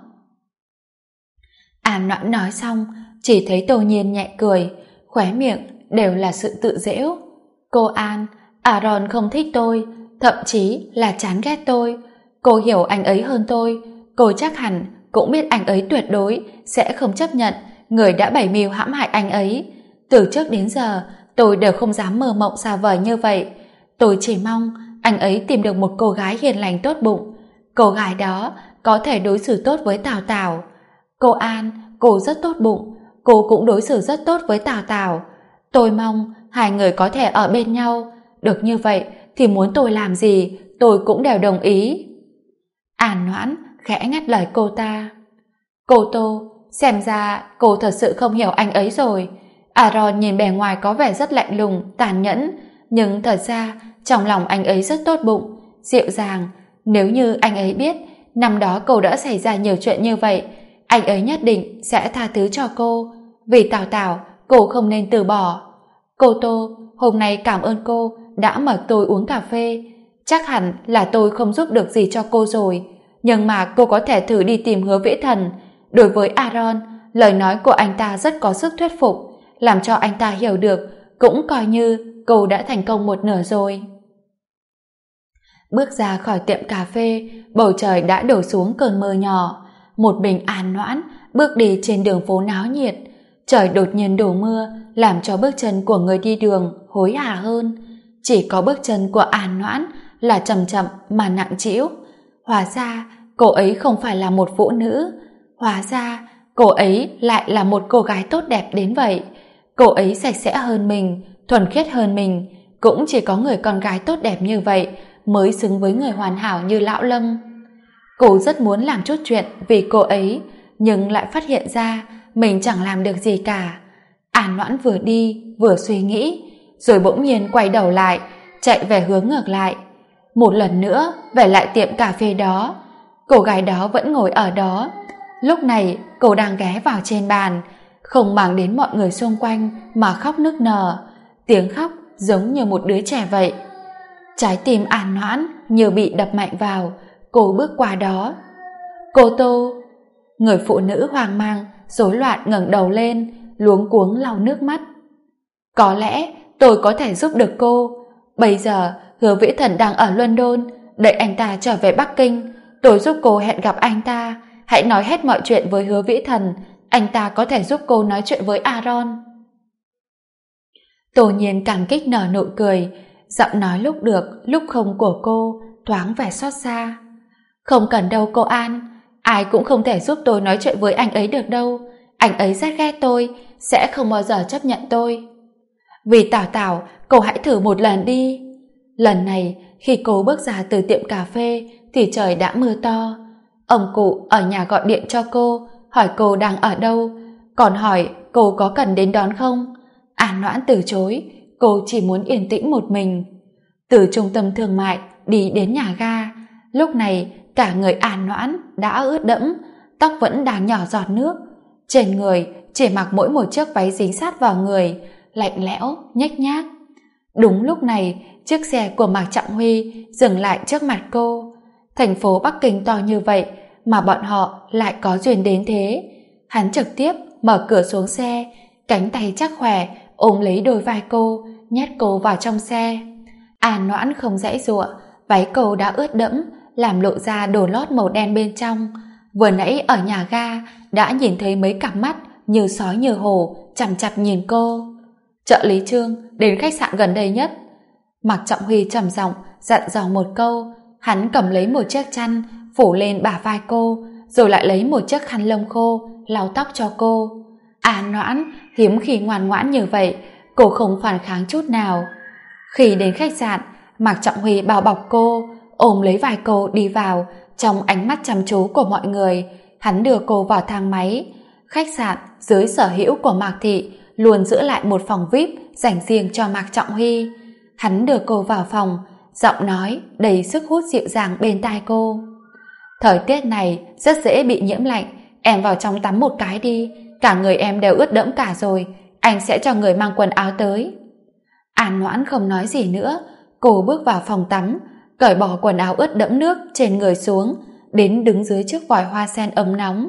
An Noãn nói xong, chỉ thấy Tô Nhiên nhẹ cười, khóe miệng đều là sự tự giễu. Cô An, Aaron không thích tôi, thậm chí là chán ghét tôi. Cô hiểu anh ấy hơn tôi, cô chắc hẳn cũng biết anh ấy tuyệt đối sẽ không chấp nhận người đã bày mưu hãm hại anh ấy. Từ trước đến giờ, tôi đều không dám mơ mộng xa vời như vậy. Tôi chỉ mong anh ấy tìm được một cô gái hiền lành tốt bụng. Cô gái đó có thể đối xử tốt với Tảo Tảo. Cô An, cô rất tốt bụng, cô cũng đối xử rất tốt với Tảo Tảo. Tôi mong hai người có thể ở bên nhau. Được như vậy thì muốn tôi làm gì, tôi cũng đều đồng ý. An Noãn khẽ ngắt lời cô ta. Cô Tô, xem ra cô thật sự không hiểu anh ấy rồi. Aaron nhìn bề ngoài có vẻ rất lạnh lùng, tàn nhẫn, nhưng thật ra trong lòng anh ấy rất tốt bụng, dịu dàng. Nếu như anh ấy biết năm đó cô đã xảy ra nhiều chuyện như vậy, anh ấy nhất định sẽ tha thứ cho cô. Vì Tảo Tảo, cô không nên từ bỏ. Cô Tô, hôm nay cảm ơn cô đã mời tôi uống cà phê. Chắc hẳn là tôi không giúp được gì cho cô rồi, nhưng mà cô có thể thử đi tìm Hứa Vĩ Thần. Đối với Aaron, lời nói của anh ta rất có sức thuyết phục, làm cho anh ta hiểu được, cũng coi như cô đã thành công một nửa rồi. Bước ra khỏi tiệm cà phê, bầu trời đã đổ xuống cơn mưa nhỏ. Một mình An Noãn bước đi trên đường phố náo nhiệt. Trời đột nhiên đổ mưa, làm cho bước chân của người đi đường hối hả hơn. Chỉ có bước chân của An Noãn là chậm chậm mà nặng trĩu. Hóa ra cô ấy không phải là một phụ nữ. Hóa ra cô ấy lại là một cô gái tốt đẹp đến vậy. Cô ấy sạch sẽ hơn mình, thuần khiết hơn mình. Cũng chỉ có người con gái tốt đẹp như vậy mới xứng với người hoàn hảo như Lão Lâm. Cô rất muốn làm chút chuyện vì cô ấy, nhưng lại phát hiện ra mình chẳng làm được gì cả. An Noãn vừa đi vừa suy nghĩ, rồi bỗng nhiên quay đầu lại, chạy về hướng ngược lại. Một lần nữa về lại tiệm cà phê đó. Cô gái đó vẫn ngồi ở đó. Lúc này cô đang ghé vào trên bàn, không màng đến mọi người xung quanh mà khóc nức nở. Tiếng khóc giống như một đứa trẻ vậy. Trái tim An Noãn như bị đập mạnh vào. Cô bước qua đó. Cô Tô. Người phụ nữ hoang mang rối loạn ngẩng đầu lên, luống cuống lau nước mắt. Có lẽ tôi có thể giúp được cô. Bây giờ Hứa Vĩ Thần đang ở London, đợi anh ta trở về Bắc Kinh, tôi giúp cô hẹn gặp anh ta. Hãy nói hết mọi chuyện với Hứa Vĩ Thần, anh ta có thể giúp cô nói chuyện với Aaron. Tô Nhiên cảm kích nở nụ cười, giọng nói lúc được lúc không của cô thoáng vẻ xót xa. Không cần đâu cô An, ai cũng không thể giúp tôi nói chuyện với anh ấy được đâu. Anh ấy rất ghét tôi, sẽ không bao giờ chấp nhận tôi. Vì Tảo Tảo, cô hãy thử một lần đi. Lần này, khi cô bước ra từ tiệm cà phê thì trời đã mưa to. Ông cụ ở nhà gọi điện cho cô, hỏi cô đang ở đâu, còn hỏi cô có cần đến đón không. An Noãn từ chối, cô chỉ muốn yên tĩnh một mình. Từ trung tâm thương mại đi đến nhà ga, lúc này cả người An Noãn đã ướt đẫm, tóc vẫn đang nhỏ giọt nước. Trên người chỉ mặc mỗi một chiếc váy dính sát vào người, lạnh lẽo, nhếch nhác. Đúng lúc này, chiếc xe của Mạc Trọng Huy dừng lại trước mặt cô. Thành phố Bắc Kinh to như vậy mà bọn họ lại có duyên đến thế. Hắn trực tiếp mở cửa xuống xe, cánh tay chắc khỏe ôm lấy đôi vai cô, nhét cô vào trong xe. An Noãn không giãy giụa, váy cô đã ướt đẫm, làm lộ ra đồ lót màu đen bên trong. Vừa nãy ở nhà ga đã nhìn thấy mấy cặp mắt như sói như hổ chằm chằm nhìn cô. Trợ lý Trương, đến khách sạn gần đây nhất. Mạc Trọng Huy trầm giọng dặn dò một câu. Hắn cầm lấy một chiếc chăn phủ lên bả vai cô, rồi lại lấy một chiếc khăn lông khô lau tóc cho cô. An Noãn hiếm khi ngoan ngoãn như vậy, cô không phản kháng chút nào. Khi đến khách sạn, Mạc Trọng Huy bao bọc cô, ôm lấy vai cô đi vào. Trong ánh mắt chăm chú của mọi người, hắn đưa cô vào thang máy. Khách sạn dưới sở hữu của Mạc Thị luôn giữ lại một phòng VIP dành riêng cho Mạc Trọng Huy. Hắn đưa cô vào phòng, giọng nói đầy sức hút dịu dàng bên tai cô. Thời tiết này rất dễ bị nhiễm lạnh, em vào trong tắm một cái đi, cả người em đều ướt đẫm cả rồi, anh sẽ cho người mang quần áo tới. An Noãn không nói gì nữa, cô bước vào phòng tắm, cởi bỏ quần áo ướt đẫm nước trên người xuống, đến đứng dưới chiếc vòi hoa sen ấm nóng.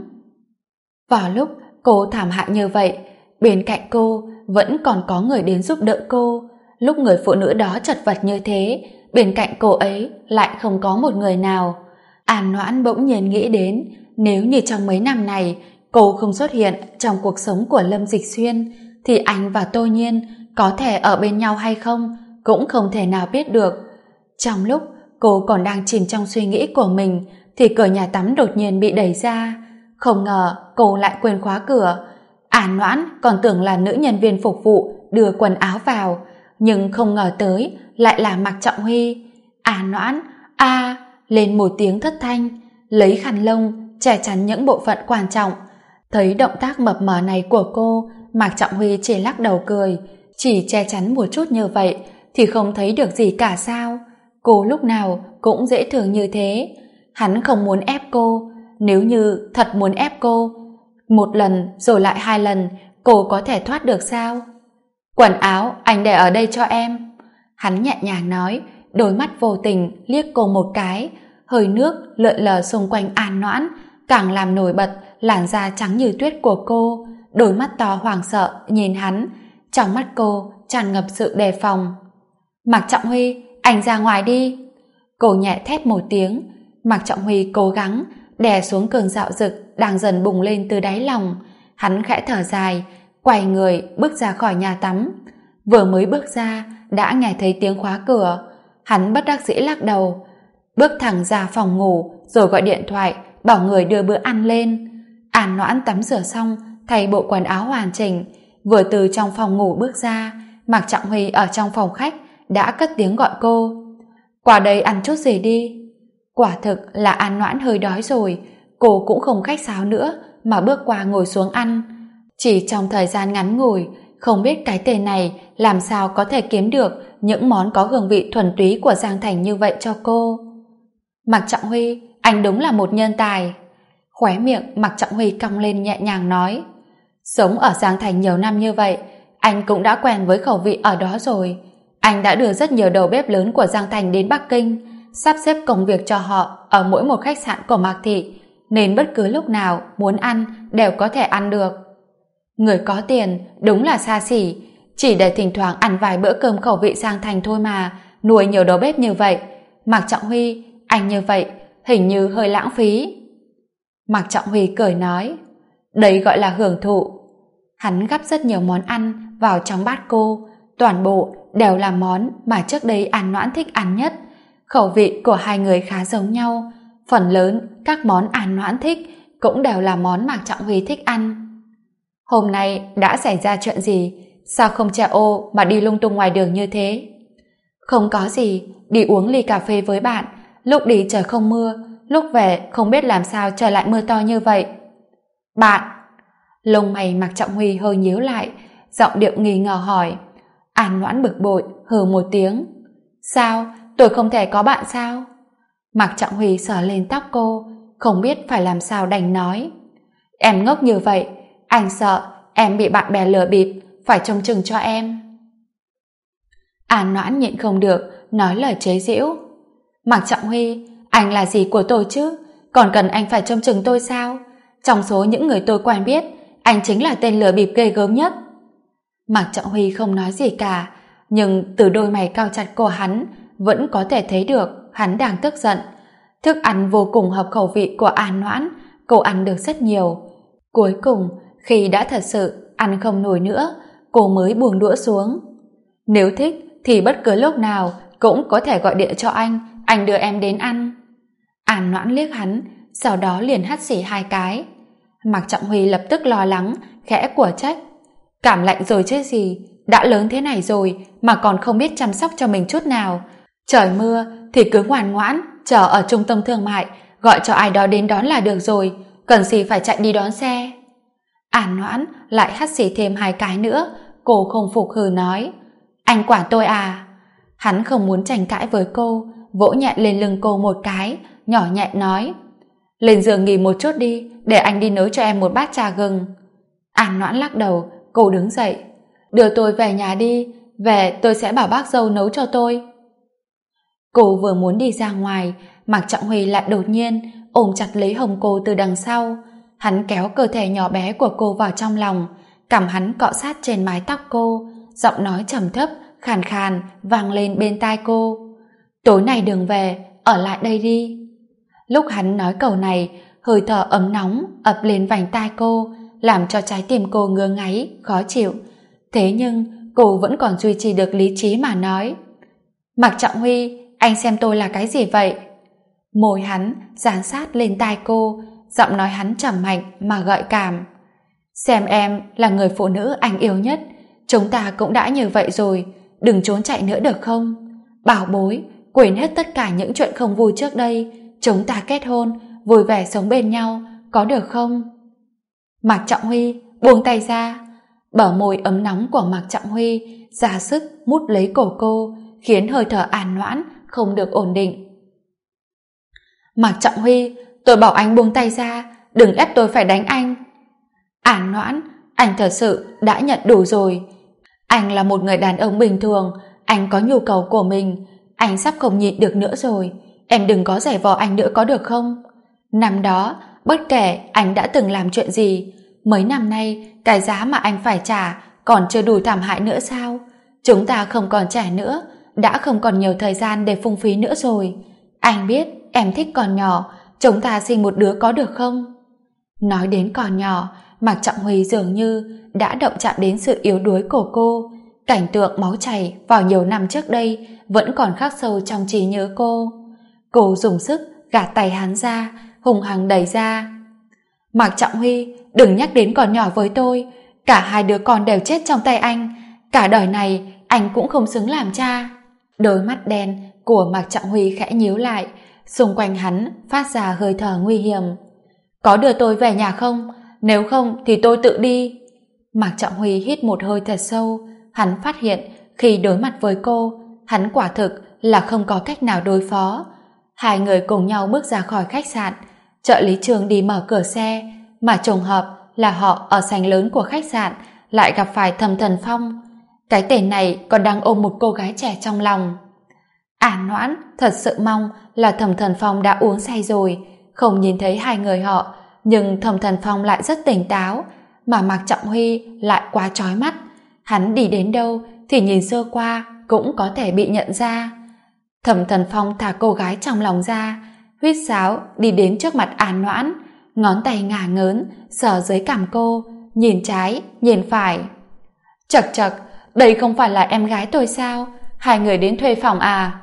Vào lúc cô thảm hại như vậy, bên cạnh cô vẫn còn có người đến giúp đỡ cô. Lúc người phụ nữ đó chật vật như thế, bên cạnh cô ấy lại không có một người nào. An Noãn bỗng nhiên nghĩ đến, nếu như trong mấy năm này cô không xuất hiện trong cuộc sống của Lâm Dịch Xuyên, thì anh và Tô Nhiên có thể ở bên nhau hay không cũng không thể nào biết được. Trong lúc cô còn đang chìm trong suy nghĩ của mình, thì cửa nhà tắm đột nhiên bị đẩy ra. Không ngờ cô lại quên khóa cửa. An Noãn còn tưởng là nữ nhân viên phục vụ đưa quần áo vào, nhưng không ngờ tới lại là Mạc Trọng Huy. An Noãn lên một tiếng thất thanh, lấy khăn lông che chắn những bộ phận quan trọng. Thấy động tác mập mờ này của cô, Mạc Trọng Huy chỉ lắc đầu cười. Chỉ che chắn một chút như vậy thì không thấy được gì cả sao? Cô lúc nào cũng dễ thương như thế. Hắn không muốn ép cô. Nếu như thật muốn ép cô, một lần rồi lại hai lần, cô có thể thoát được sao? Quần áo anh để ở đây cho em. Hắn nhẹ nhàng nói, đôi mắt vô tình liếc cô một cái. Hơi nước lượn lờ xung quanh An Noãn, càng làm nổi bật làn da trắng như tuyết của cô. Đôi mắt to hoảng sợ nhìn hắn, trong mắt cô tràn ngập sự đề phòng. Mạc Trọng Huy, anh ra ngoài đi. Cô nhẹ thét một tiếng. Mạc Trọng Huy cố gắng đè xuống cơn dạo dực đang dần bùng lên từ đáy lòng. Hắn khẽ thở dài, quay người bước ra khỏi nhà tắm. Vừa mới bước ra đã nghe thấy tiếng khóa cửa. Hắn bất đắc dĩ lắc đầu, bước thẳng ra phòng ngủ, rồi gọi điện thoại bảo người đưa bữa ăn lên. An Noãn tắm rửa xong, thay bộ quần áo hoàn chỉnh, vừa từ trong phòng ngủ bước ra, Mạc Trọng Huy ở trong phòng khách đã cất tiếng gọi cô. Qua đây ăn chút gì đi. Quả thực là An Noãn hơi đói rồi, cô cũng không khách sáo nữa mà bước qua ngồi xuống ăn. Chỉ trong thời gian ngắn ngủi, không biết cái tên này làm sao có thể kiếm được những món có hương vị thuần túy của Giang Thành như vậy cho cô. Mạc Trọng Huy, anh đúng là một nhân tài. Khóe miệng Mạc Trọng Huy cong lên nhẹ nhàng nói. Sống ở Giang Thành nhiều năm như vậy, anh cũng đã quen với khẩu vị ở đó rồi. Anh đã đưa rất nhiều đầu bếp lớn của Giang Thành đến Bắc Kinh, sắp xếp công việc cho họ ở mỗi một khách sạn của Mạc Thị, nên bất cứ lúc nào muốn ăn đều có thể ăn được. Người có tiền đúng là xa xỉ, chỉ để thỉnh thoảng ăn vài bữa cơm khẩu vị Giang Thành thôi mà nuôi nhiều đầu bếp như vậy. Mạc Trọng Huy, anh như vậy hình như hơi lãng phí. Mạc Trọng Huy cười nói, đấy gọi là hưởng thụ. Hắn gắp rất nhiều món ăn vào trong bát cô, toàn bộ đều là món mà trước đây An Noãn thích ăn nhất. Khẩu vị của hai người khá giống nhau, phần lớn các món An Noãn thích cũng đều là món Mạc Trọng Huy thích ăn. Hôm nay đã xảy ra chuyện gì? Sao không che ô mà đi lung tung ngoài đường như thế? Không có gì, đi uống ly cà phê với bạn, lúc đi trời không mưa, lúc về không biết làm sao trời lại mưa to như vậy. Bạn? Lông mày Mạc Trọng Huy hơi nhíu lại, giọng điệu nghi ngờ hỏi. An Noãn bực bội, hừ một tiếng. Sao? Tôi không thể có bạn sao? Mạc Trọng Huy sờ lên tóc cô, không biết phải làm sao đành nói. Em ngốc như vậy, anh sợ em bị bạn bè lừa bịp, phải trông chừng cho em. An Noãn nhịn không được, nói lời chế giễu. Mạc Trọng Huy, anh là gì của tôi chứ? Còn cần anh phải trông chừng tôi sao? Trong số những người tôi quen biết, anh chính là tên lừa bịp ghê gớm nhất. Mạc Trọng Huy không nói gì cả, nhưng từ đôi mày cao chặt của hắn vẫn có thể thấy được hắn đang tức giận. Thức ăn vô cùng hợp khẩu vị của An Noãn, cô ăn được rất nhiều. Cuối cùng, khi đã thật sự ăn không nổi nữa, cô mới buông đũa xuống. Nếu thích thì bất cứ lúc nào cũng có thể gọi điện cho anh đưa em đến ăn. An Noãn liếc hắn, sau đó liền hắt xì 2 cái. Mạc Trọng Huy lập tức lo lắng, khẽ của trách. Cảm lạnh rồi chứ gì, đã lớn thế này rồi mà còn không biết chăm sóc cho mình chút nào. Trời mưa thì cứ ngoan ngoãn chờ ở trung tâm thương mại, gọi cho ai đó đến đón là được rồi, cần gì phải chạy đi đón xe. An Noãn lại hắt xì thêm 2 cái nữa, cô không phục hừ nói. Anh quản tôi à? Hắn không muốn tranh cãi với cô, vỗ nhẹ lên lưng cô một cái, nhỏ nhẹ nói. Lên giường nghỉ một chút đi, để anh đi nấu cho em một bát trà gừng. An Noãn lắc đầu, cô đứng dậy. Đưa tôi về nhà đi, về tôi sẽ bảo bác dâu nấu cho tôi. Cô vừa muốn đi ra ngoài, Mạc Trọng Huy lại đột nhiên ôm chặt lấy hông cô từ đằng sau. Hắn kéo cơ thể nhỏ bé của cô vào trong lòng, cằm hắn cọ sát trên mái tóc cô, giọng nói trầm thấp, khàn khàn vang lên bên tai cô. Tối nay đừng về, ở lại đây đi. Lúc hắn nói câu này, hơi thở ấm nóng ập lên vành tai cô, làm cho trái tim cô ngứa ngáy, khó chịu. Thế nhưng cô vẫn còn duy trì được lý trí mà nói. Mạc Trọng Huy, anh xem tôi là cái gì vậy? Môi hắn dán sát lên tai cô, giọng nói hắn trầm mạnh mà gợi cảm. Xem em là người phụ nữ anh yêu nhất, chúng ta cũng đã như vậy rồi, đừng trốn chạy nữa được không? Bảo bối, quên hết tất cả những chuyện không vui trước đây, chúng ta kết hôn, vui vẻ sống bên nhau, có được không? Mạc Trọng Huy buông tay ra. Bờ môi ấm nóng của Mạc Trọng Huy ra sức mút lấy cổ cô, khiến hơi thở An Noãn không được ổn định. Mạc Trọng Huy, tôi bảo anh buông tay ra, đừng ép tôi phải đánh anh. An Noãn, anh thật sự đã nhận đủ rồi. Anh là một người đàn ông bình thường, anh có nhu cầu của mình, anh sắp không nhịn được nữa rồi, em đừng có giày vò anh nữa có được không? Năm đó, bất kể anh đã từng làm chuyện gì, mấy năm nay cái giá mà anh phải trả còn chưa đủ thảm hại nữa sao? Chúng ta không còn trẻ nữa, đã không còn nhiều thời gian để phung phí nữa rồi. Anh biết em thích con nhỏ, chúng ta sinh một đứa có được không? Nói đến con nhỏ, Mạc Trọng Huy dường như đã động chạm đến sự yếu đuối của cô. Cảnh tượng máu chảy vào nhiều năm trước đây vẫn còn khắc sâu trong trí nhớ cô. Cô dùng sức gạt tay hắn ra, hùng hăng đẩy ra. Mạc Trọng Huy, đừng nhắc đến con nhỏ với tôi, cả 2 đứa con đều chết trong tay anh, cả đời này anh cũng không xứng làm cha. Đôi mắt đen của Mạc Trọng Huy khẽ nhíu lại, xung quanh hắn phát ra hơi thở nguy hiểm. Có đưa tôi về nhà không? Nếu không thì tôi tự đi. Mạc Trọng Huy hít một hơi thật sâu, hắn phát hiện khi đối mặt với cô, hắn quả thực là không có cách nào đối phó. 2 người cùng nhau bước ra khỏi khách sạn, trợ lý Trường đi mở cửa xe, mà trùng hợp là họ ở sảnh lớn của khách sạn lại gặp phải Thẩm Thần Phong. Cái tên này còn đang ôm một cô gái trẻ trong lòng. An Noãn thật sự mong là Thẩm Thần Phong đã uống say rồi, không nhìn thấy 2 người họ, nhưng Thẩm Thần Phong lại rất tỉnh táo, mà Mạc Trọng Huy lại quá chói mắt. Hắn đi đến đâu thì nhìn sơ qua cũng có thể bị nhận ra. Thẩm Thần Phong thả cô gái trong lòng ra, huýt sáo đi đến trước mặt An Noãn, ngón tay ngả ngớn sờ dưới cằm cô, nhìn trái nhìn phải. Chậc chậc, đây không phải là em gái tôi sao? 2 người đến thuê phòng à?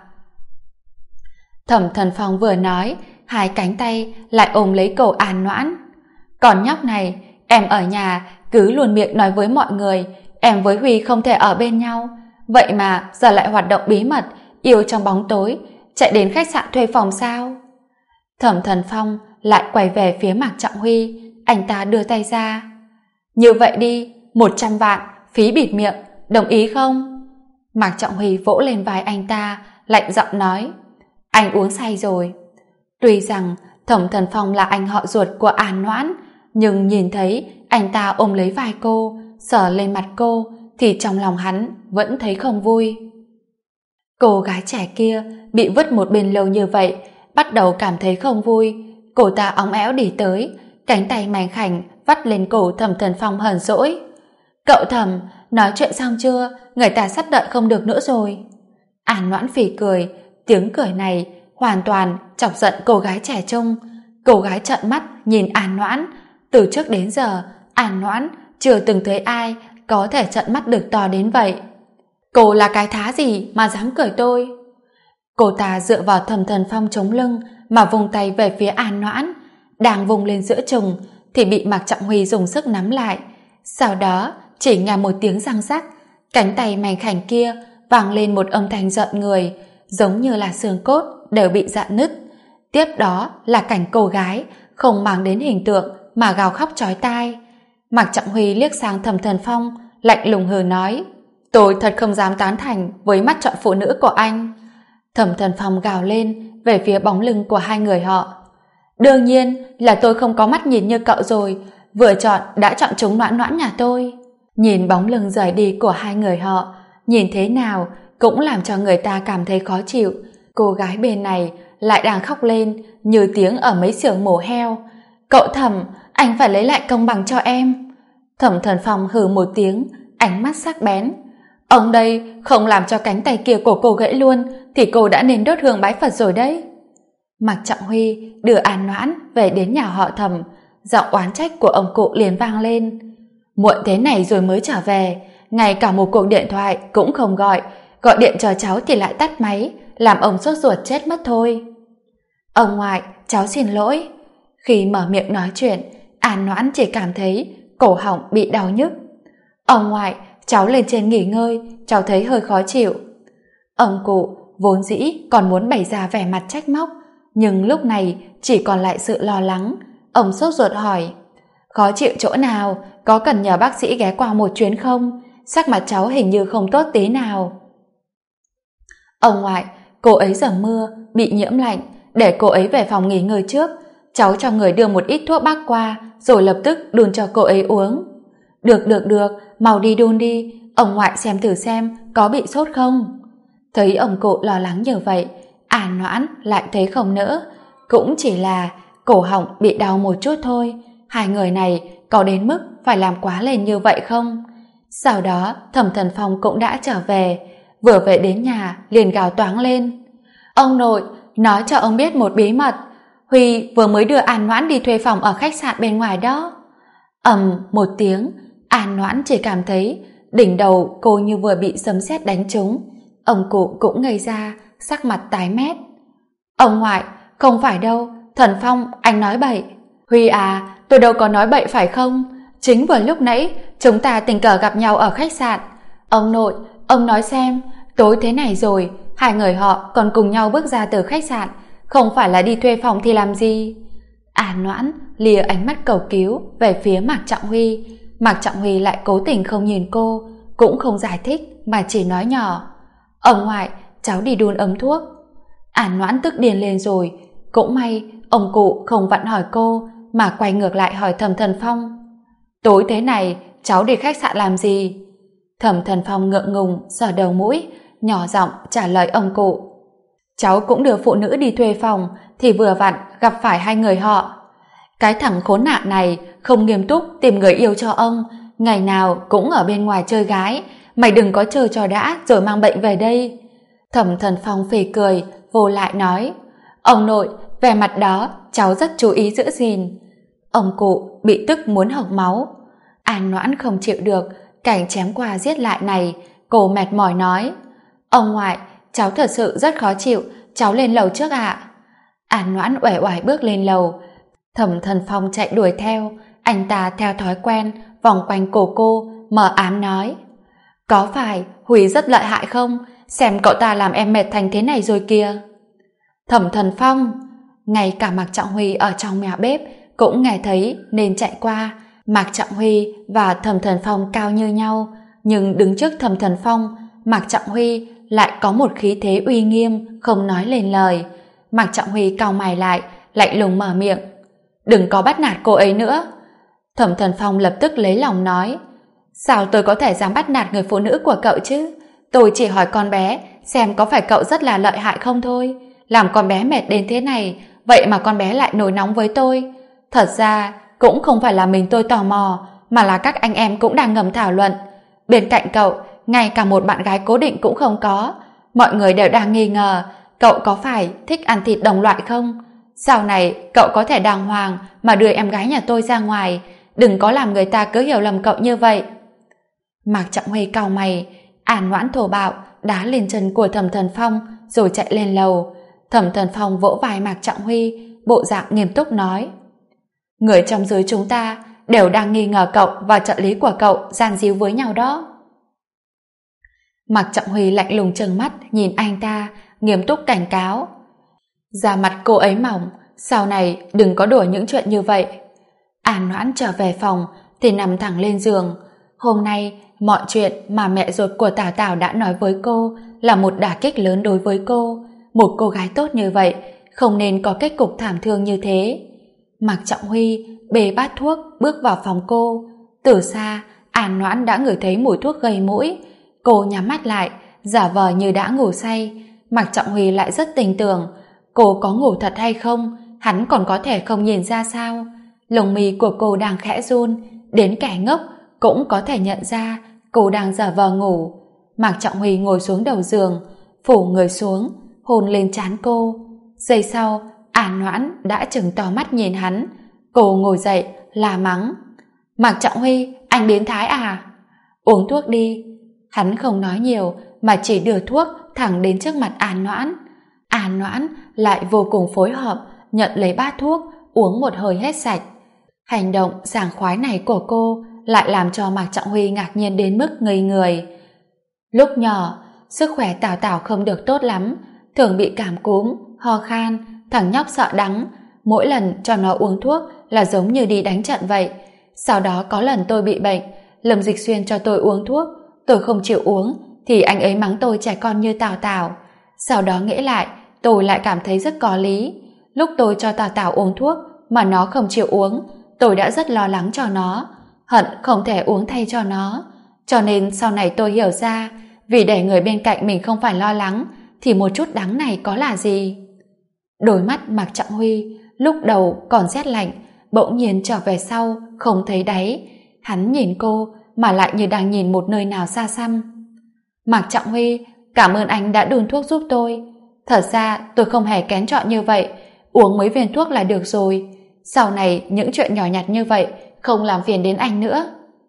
Thẩm Thần Phong vừa nói, 2 cánh tay lại ôm lấy cổ An Noãn. Còn nhóc này, em ở nhà cứ luôn miệng nói với mọi người em với Huy không thể ở bên nhau, vậy mà giờ lại hoạt động bí mật yêu trong bóng tối, chạy đến khách sạn thuê phòng sao? Thẩm Thần Phong lại quay về phía Mạc Trọng Huy, anh ta đưa tay ra. Như vậy đi, 100 vạn, phí bịt miệng, đồng ý không? Mạc Trọng Huy vỗ lên vai anh ta, lạnh giọng nói. Anh uống say rồi. Tuy rằng Thẩm Thần Phong là anh họ ruột của An Noãn, nhưng nhìn thấy anh ta ôm lấy vai cô, sờ lên mặt cô, thì trong lòng hắn vẫn thấy không vui. Cô gái trẻ kia bị vứt một bên lâu như vậy, bắt đầu cảm thấy không vui. Cô ta óng ẽo đi tới, cánh tay mảnh khảnh vắt lên cổ Thẩm Thần Phong hờn dỗi. Cậu Thẩm, nói chuyện xong chưa? Người ta sắp đợi không được nữa rồi. An Noãn phì cười, tiếng cười này hoàn toàn chọc giận cô gái trẻ trung. Cô gái trợn mắt nhìn An Noãn. Từ trước đến giờ, An Noãn chưa từng thấy ai có thể trợn mắt được to đến vậy. Cô là cái thá gì mà dám cười tôi? Cô ta dựa vào Thẩm Thần Phong chống lưng mà vùng tay về phía An Noãn, đang vùng lên giữa chừng thì bị Mạc Trọng Huy dùng sức nắm lại. Sau đó chỉ nghe một tiếng răng rắc, cánh tay mảnh khảnh kia vang lên một âm thanh rợn người, giống như là xương cốt đều bị rạn nứt. Tiếp đó là cảnh cô gái không mang đến hình tượng mà gào khóc chói tai. Mạc Trọng Huy liếc sang Thẩm Thần Phong, lạnh lùng hừ nói. Tôi thật không dám tán thành với mắt chọn phụ nữ của anh. Thẩm Thần Phong gào lên về phía bóng lưng của hai người họ. Đương nhiên là tôi không có mắt nhìn như cậu rồi, vừa chọn đã chọn chúng Noãn Noãn nhà tôi. Nhìn bóng lưng rời đi của hai người họ, nhìn thế nào cũng làm cho người ta cảm thấy khó chịu. Cô gái bên này lại đang khóc lên như tiếng ở mấy xưởng mổ heo. Cậu Thẩm, anh phải lấy lại công bằng cho em. Thẩm Thần Phong hừ một tiếng, ánh mắt sắc bén. Ông đây không làm cho cánh tay kia của cô gãy luôn thì cô đã nên đốt hương bái Phật rồi đấy. Mạc Trọng Huy đưa An Noãn về đến nhà họ Thẩm, giọng oán trách của ông cụ liền vang lên. Muộn thế này rồi mới trở về, ngay cả một cuộc điện thoại cũng không gọi, gọi điện cho cháu thì lại tắt máy, làm ông sốt ruột chết mất thôi. Ông ngoại, cháu xin lỗi. Khi mở miệng nói chuyện, An Noãn chỉ cảm thấy cổ họng bị đau nhức. Ông ngoại, cháu lên trên nghỉ ngơi, cháu thấy hơi khó chịu. Ông cụ vốn dĩ còn muốn bày ra vẻ mặt trách móc, nhưng lúc này chỉ còn lại sự lo lắng. Ông sốt ruột hỏi, khó chịu chỗ nào, có cần nhờ bác sĩ ghé qua một chuyến không? Sắc mặt cháu hình như không tốt tí nào. Ông ngoại, cô ấy giờ mưa, bị nhiễm lạnh, để cô ấy về phòng nghỉ ngơi trước. Cháu cho người đưa một ít thuốc bắc qua, rồi lập tức đun cho cô ấy uống. Được, mau đi đun đi, ông ngoại xem thử xem có bị sốt không. Thấy ông cụ lo lắng như vậy, An Noãn lại thấy không nỡ, cũng chỉ là cổ họng bị đau một chút thôi. Hai người này có đến mức phải làm quá lên như vậy không? Sau đó Thẩm Thần Phong cũng đã trở về, vừa về đến nhà liền gào toáng lên. Ông nội, nói cho ông biết một bí mật, Huy vừa mới đưa An Noãn đi thuê phòng ở khách sạn bên ngoài đó. Một tiếng, An Noãn chỉ cảm thấy đỉnh đầu cô như vừa bị sấm sét đánh trúng. Ông cụ cũng ngây ra, sắc mặt tái mét. Ông ngoại, không phải đâu, Thần Phong, anh nói bậy. Huy à, tôi đâu có nói bậy phải không? Chính vừa lúc nãy chúng ta tình cờ gặp nhau ở khách sạn. Ông nội, ông nói xem, tối thế này rồi, hai người họ còn cùng nhau bước ra từ khách sạn, không phải là đi thuê phòng thì làm gì? An Noãn lìa ánh mắt cầu cứu về phía Mạc Trọng Huy. Mạc Trọng Huy lại cố tình không nhìn cô, cũng không giải thích mà chỉ nói nhỏ. Ông ngoại, cháu đi đun ấm thuốc. An Noãn tức điên lên rồi. Cũng may ông cụ không vặn hỏi cô mà quay ngược lại hỏi Thẩm Thần Phong. Tối thế này cháu đi khách sạn làm gì? Thẩm Thần Phong ngượng ngùng sờ đầu mũi, nhỏ giọng trả lời ông cụ. Cháu cũng đưa phụ nữ đi thuê phòng thì vừa vặn gặp phải hai người họ. Cái thằng khốn nạn này không nghiêm túc tìm người yêu cho ông, ngày nào cũng ở bên ngoài chơi gái. Mày đừng có chơi cho đã rồi mang bệnh về đây. Thẩm Thần Phong phì cười, vô lại nói. Ông nội, về mặt đó cháu rất chú ý giữ gìn. Ông cụ bị tức muốn hộc máu. An Noãn không chịu được cảnh chém qua giết lại này, cô mệt mỏi nói. Ông ngoại, cháu thật sự rất khó chịu, cháu lên lầu trước ạ. An Noãn uể oải bước lên lầu. Thẩm Thần Phong chạy đuổi theo, anh ta theo thói quen vòng quanh cổ cô, mờ ám nói. Có phải Huy rất lợi hại không? xem cậu ta làm em mệt thành thế này rồi kìa. Thẩm Thần Phong, ngay cả Mạc Trọng Huy ở trong nhà bếp cũng nghe thấy nên chạy qua. Mạc Trọng Huy và Thẩm Thần Phong cao như nhau, nhưng đứng trước Thẩm Thần Phong, Mạc Trọng Huy lại có một khí thế uy nghiêm không nói lên lời. Mạc Trọng Huy cau mày lại, lạnh lùng mở miệng: đừng có bắt nạt cô ấy nữa. Thẩm Thần Phong lập tức lấy lòng nói: sao tôi có thể dám bắt nạt người phụ nữ của cậu chứ? Tôi chỉ hỏi con bé xem có phải cậu rất là lợi hại không thôi. Làm con bé mệt đến thế này, vậy mà con bé lại nổi nóng với tôi. Thật ra cũng không phải là mình tôi tò mò, mà là các anh em cũng đang ngầm thảo luận. Bên cạnh cậu, ngay cả một bạn gái cố định cũng không có. Mọi người đều đang nghi ngờ cậu có phải thích ăn thịt đồng loại không? Sau này cậu có thể đàng hoàng mà đưa em gái nhà tôi ra ngoài, đừng có làm người ta cứ hiểu lầm cậu như vậy. Mạc Trọng Huy cau mày, An Ngoãn thô bạo đá lên chân của Thẩm Thần Phong rồi chạy lên lầu. Thẩm Thần Phong vỗ vai Mạc Trọng Huy, bộ dạng nghiêm túc nói: người trong giới chúng ta đều đang nghi ngờ cậu và trợ lý của cậu gian díu với nhau đó. Mạc Trọng Huy lạnh lùng trừng mắt nhìn anh ta, nghiêm túc cảnh cáo: da mặt cô ấy mỏng, sau này đừng có đùa những chuyện như vậy. An Noãn trở về phòng thì nằm thẳng lên giường. Hôm nay mọi chuyện mà mẹ ruột của Tào Tào đã nói với cô là một đả kích lớn đối với cô. Một cô gái tốt như vậy không nên có kết cục thảm thương như thế. Mạc Trọng Huy bê bát thuốc bước vào phòng cô. Từ xa An Noãn đã ngửi thấy mùi thuốc gây mũi. Cô nhắm mắt lại, giả vờ như đã ngủ say. Mạc Trọng Huy lại rất tin tưởng. Cô có ngủ thật hay không, hắn còn có thể không nhìn ra sao? Lông mi của cô đang khẽ run, đến kẻ ngốc cũng có thể nhận ra cô đang giả vờ ngủ. Mạc Trọng Huy ngồi xuống đầu giường, phủ người xuống, hôn lên trán cô. Giây sau, An Noãn đã trừng to mắt nhìn hắn. Cô ngồi dậy, la mắng: Mạc Trọng Huy, anh biến thái à? Uống thuốc đi. Hắn không nói nhiều mà chỉ đưa thuốc thẳng đến trước mặt An Noãn. An Noãn lại vô cùng phối hợp, nhận lấy bát thuốc, uống một hơi hết sạch. Hành động sảng khoái này của cô lại làm cho Mạc Trọng Huy ngạc nhiên đến mức ngây người. Lúc nhỏ, sức khỏe Tào Tào không được tốt lắm, thường bị cảm cúm, ho khan, thằng nhóc sợ đắng. Mỗi lần cho nó uống thuốc là giống như đi đánh trận vậy. Sau đó có lần tôi bị bệnh, Lâm Dịch Xuyên cho tôi uống thuốc, tôi không chịu uống thì anh ấy mắng tôi trẻ con như Tào Tào. Sau đó nghĩ lại, tôi lại cảm thấy rất có lý. Lúc tôi cho Tào Tào uống thuốc mà nó không chịu uống, tôi đã rất lo lắng cho nó, hận không thể uống thay cho nó. Cho nên sau này tôi hiểu ra, vì để người bên cạnh mình không phải lo lắng thì một chút đắng này có là gì. Đôi mắt Mạc Trọng Huy lúc đầu còn rét lạnh, bỗng nhiên trở về sau không thấy đáy. Hắn nhìn cô mà lại như đang nhìn một nơi nào xa xăm. Mạc Trọng Huy, cảm ơn anh đã đun thuốc giúp tôi. Thật ra tôi không hề kén chọn như vậy, uống mấy viên thuốc là được rồi. Sau này những chuyện nhỏ nhặt như vậy không làm phiền đến anh nữa.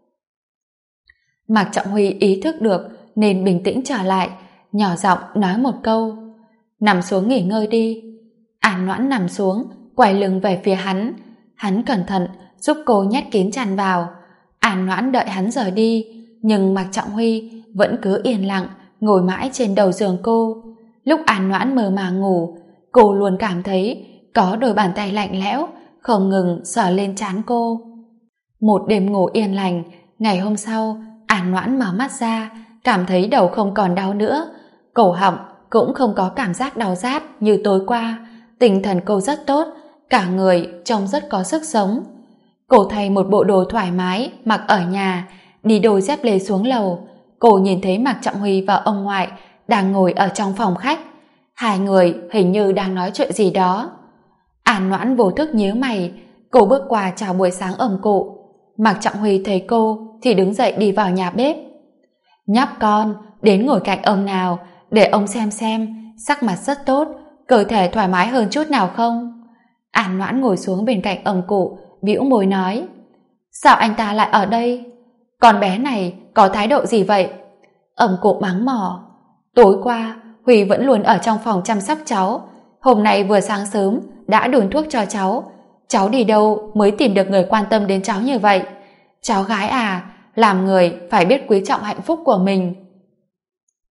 Mạc Trọng Huy ý thức được nên bình tĩnh trở lại, nhỏ giọng nói một câu: nằm xuống nghỉ ngơi đi. An Noãn nằm xuống, quay lưng về phía hắn. Hắn cẩn thận giúp cô nhét kín chăn vào. An Noãn đợi hắn rời đi, nhưng Mạc Trọng Huy vẫn cứ yên lặng ngồi mãi trên đầu giường cô. Lúc An Noãn mơ màng ngủ, cô luôn cảm thấy có đôi bàn tay lạnh lẽo không ngừng sờ lên trán cô. Một đêm ngủ yên lành, ngày hôm sau An Noãn mở mắt ra, cảm thấy đầu không còn đau nữa, cổ họng cũng không có cảm giác đau rát như tối qua. Tinh thần cô rất tốt, cả người trông rất có sức sống. Cô thay một bộ đồ thoải mái mặc ở nhà, đi đôi dép lê xuống lầu. Cô nhìn thấy Mạc Trọng Huy và ông ngoại đang ngồi ở trong phòng khách. Hai người hình như đang nói chuyện gì đó. An Noãn vô thức nhíu mày, cô bước qua chào buổi sáng ông cụ. Mạc Trọng Huy thấy cô thì đứng dậy đi vào nhà bếp. Nhóc con, đến ngồi cạnh ông nào, để ông xem, sắc mặt rất tốt, cơ thể thoải mái hơn chút nào không? An Noãn ngồi xuống bên cạnh ông cụ, bĩu môi nói: sao anh ta lại ở đây? Con bé này có thái độ gì vậy? Ông cụ mắng mỏ: tối qua Huy vẫn luôn ở trong phòng chăm sóc cháu, hôm nay vừa sáng sớm đã đun thuốc cho cháu. Cháu đi đâu mới tìm được người quan tâm đến cháu như vậy? Cháu gái à, làm người phải biết quý trọng hạnh phúc của mình.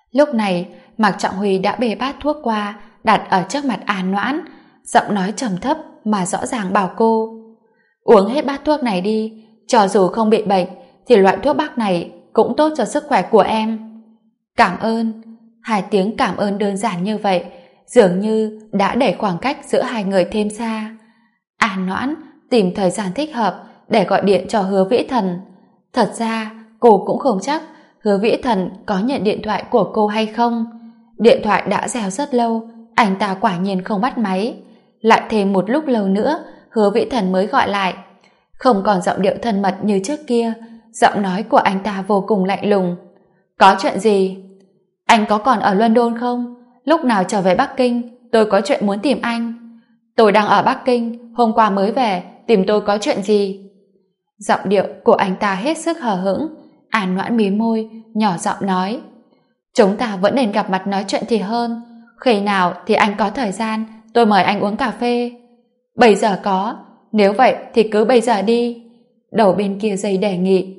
Lúc này Mạc Trọng Huy đã bê bát thuốc qua, đặt ở trước mặt An Noãn, giọng nói trầm thấp mà rõ ràng bảo cô: uống hết bát thuốc này đi, cho dù không bị bệnh thì loại thuốc bắc này cũng tốt cho sức khỏe của em. Cảm ơn. Hai tiếng cảm ơn đơn giản như vậy dường như đã đẩy khoảng cách giữa hai người thêm xa. An Noãn tìm thời gian thích hợp để gọi điện cho Hứa Vĩ Thần. Thật ra cô cũng không chắc Hứa Vĩ Thần có nhận điện thoại của cô hay không. Điện thoại đã reo rất lâu, anh ta quả nhiên không bắt máy. Lại thêm một lúc lâu nữa Hứa Vĩ Thần mới gọi lại. Không còn giọng điệu thân mật như trước kia, giọng nói của anh ta vô cùng lạnh lùng. Có chuyện gì? Anh có còn ở London không? Lúc nào trở về Bắc Kinh, tôi có chuyện muốn tìm anh. Tôi đang ở Bắc Kinh, hôm qua mới về, tìm tôi có chuyện gì? Giọng điệu của anh ta hết sức hờ hững. An Noãn mí môi, nhỏ giọng nói: chúng ta vẫn nên gặp mặt nói chuyện thì hơn. Khi nào thì anh có thời gian, tôi mời anh uống cà phê. Bây giờ có, nếu vậy thì cứ bây giờ đi. Đầu bên kia dây đề nghị.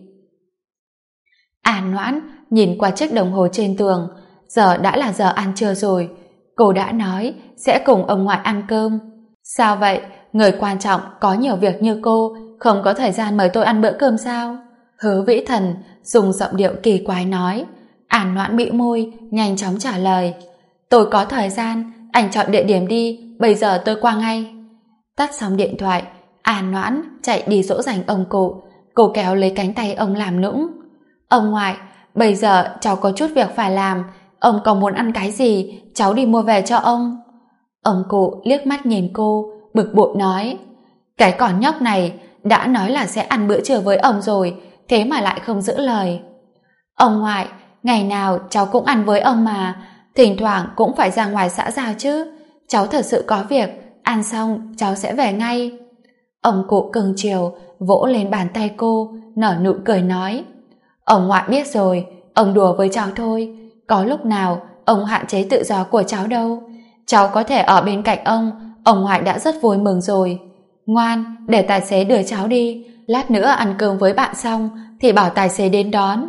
An Noãn nhìn qua chiếc đồng hồ trên tường. Giờ đã là giờ ăn trưa rồi. Cô đã nói sẽ cùng ông ngoại ăn cơm. Sao vậy? Người quan trọng có nhiều việc như cô không có thời gian mời tôi ăn bữa cơm sao? Hứa Vĩ Thần dùng giọng điệu kỳ quái nói. An Noãn bĩu môi nhanh chóng trả lời: tôi có thời gian, anh chọn địa điểm đi, bây giờ tôi qua ngay. Tắt xong điện thoại, An Noãn chạy đi dỗ dành ông cụ. Cô kéo lấy cánh tay ông làm nũng. Ông ngoại, bây giờ cháu có chút việc phải làm, ông có muốn ăn cái gì cháu đi mua về cho ông. Ông cụ liếc mắt nhìn cô, bực bội nói: cái con nhóc này đã nói là sẽ ăn bữa trưa với ông rồi, thế mà lại không giữ lời. Ông ngoại, ngày nào cháu cũng ăn với ông mà, thỉnh thoảng cũng phải ra ngoài xã giao chứ. Cháu thật sự có việc, ăn xong cháu sẽ về ngay. Ông cụ cưng chiều vỗ lên bàn tay cô, nở nụ cười nói: ông ngoại biết rồi, ông đùa với cháu thôi, có lúc nào ông hạn chế tự do của cháu đâu. Cháu có thể ở bên cạnh ông ngoại đã rất vui mừng rồi. Ngoan, để tài xế đưa cháu đi, lát nữa ăn cơm với bạn xong thì bảo tài xế đến đón.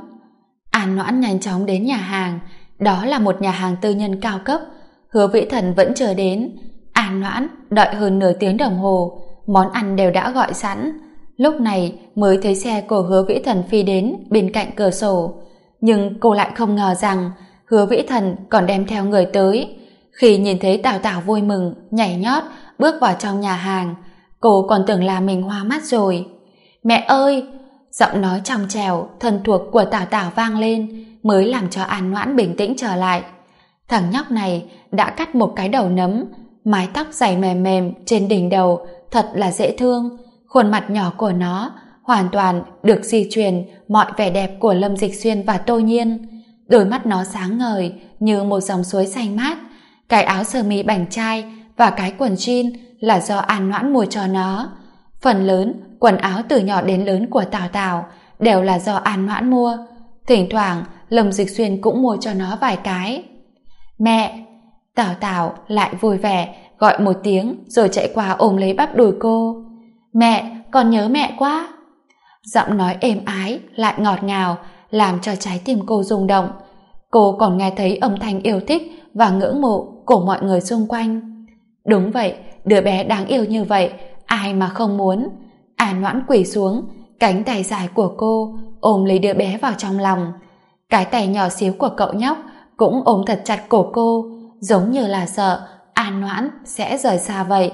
An Noãn nhanh chóng đến nhà hàng. Đó là một nhà hàng tư nhân cao cấp. Hứa Vĩ Thần vẫn chưa đến. An Noãn đợi hơn nửa tiếng đồng hồ, món ăn đều đã gọi sẵn. Lúc này mới thấy xe của Hứa Vĩ Thần phi đến bên cạnh cửa sổ. Nhưng cô lại không ngờ rằng Hứa Vĩ Thần còn đem theo người tới. Khi nhìn thấy Tào Tào vui mừng, nhảy nhót bước vào trong nhà hàng, cô còn tưởng là mình hoa mắt rồi. Mẹ ơi! Giọng nói trong trẻo, thân thuộc của Tào Tào vang lên, mới làm cho An Noãn bình tĩnh trở lại. Thằng nhóc này đã cắt một cái đầu nấm, mái tóc dày mềm mềm trên đỉnh đầu thật là dễ thương. Khuôn mặt nhỏ của nó hoàn toàn được di truyền mọi vẻ đẹp của Lâm Dịch Xuyên và Tô Nhiên. Đôi mắt nó sáng ngời như một dòng suối xanh mát. Cái áo sơ mi bảnh trai và cái quần jean là do An Noãn mua cho nó. Phần lớn quần áo từ nhỏ đến lớn của Tào Tào đều là do An Noãn mua. Thỉnh thoảng Lâm Dịch Xuyên cũng mua cho nó vài cái. Mẹ! Tào Tào lại vui vẻ gọi một tiếng rồi chạy qua ôm lấy bắp đùi cô. Mẹ! Con nhớ mẹ quá! Giọng nói êm ái lại ngọt ngào làm cho trái tim cô rung động. Cô còn nghe thấy âm thanh yêu thích và ngưỡng mộ của mọi người xung quanh. Đúng vậy, đứa bé đáng yêu như vậy ai mà không muốn. An Noãn quỳ xuống, cánh tay dài của cô ôm lấy đứa bé vào trong lòng. Cái tay nhỏ xíu của cậu nhóc cũng ôm thật chặt cổ cô, giống như là sợ An Noãn sẽ rời xa vậy.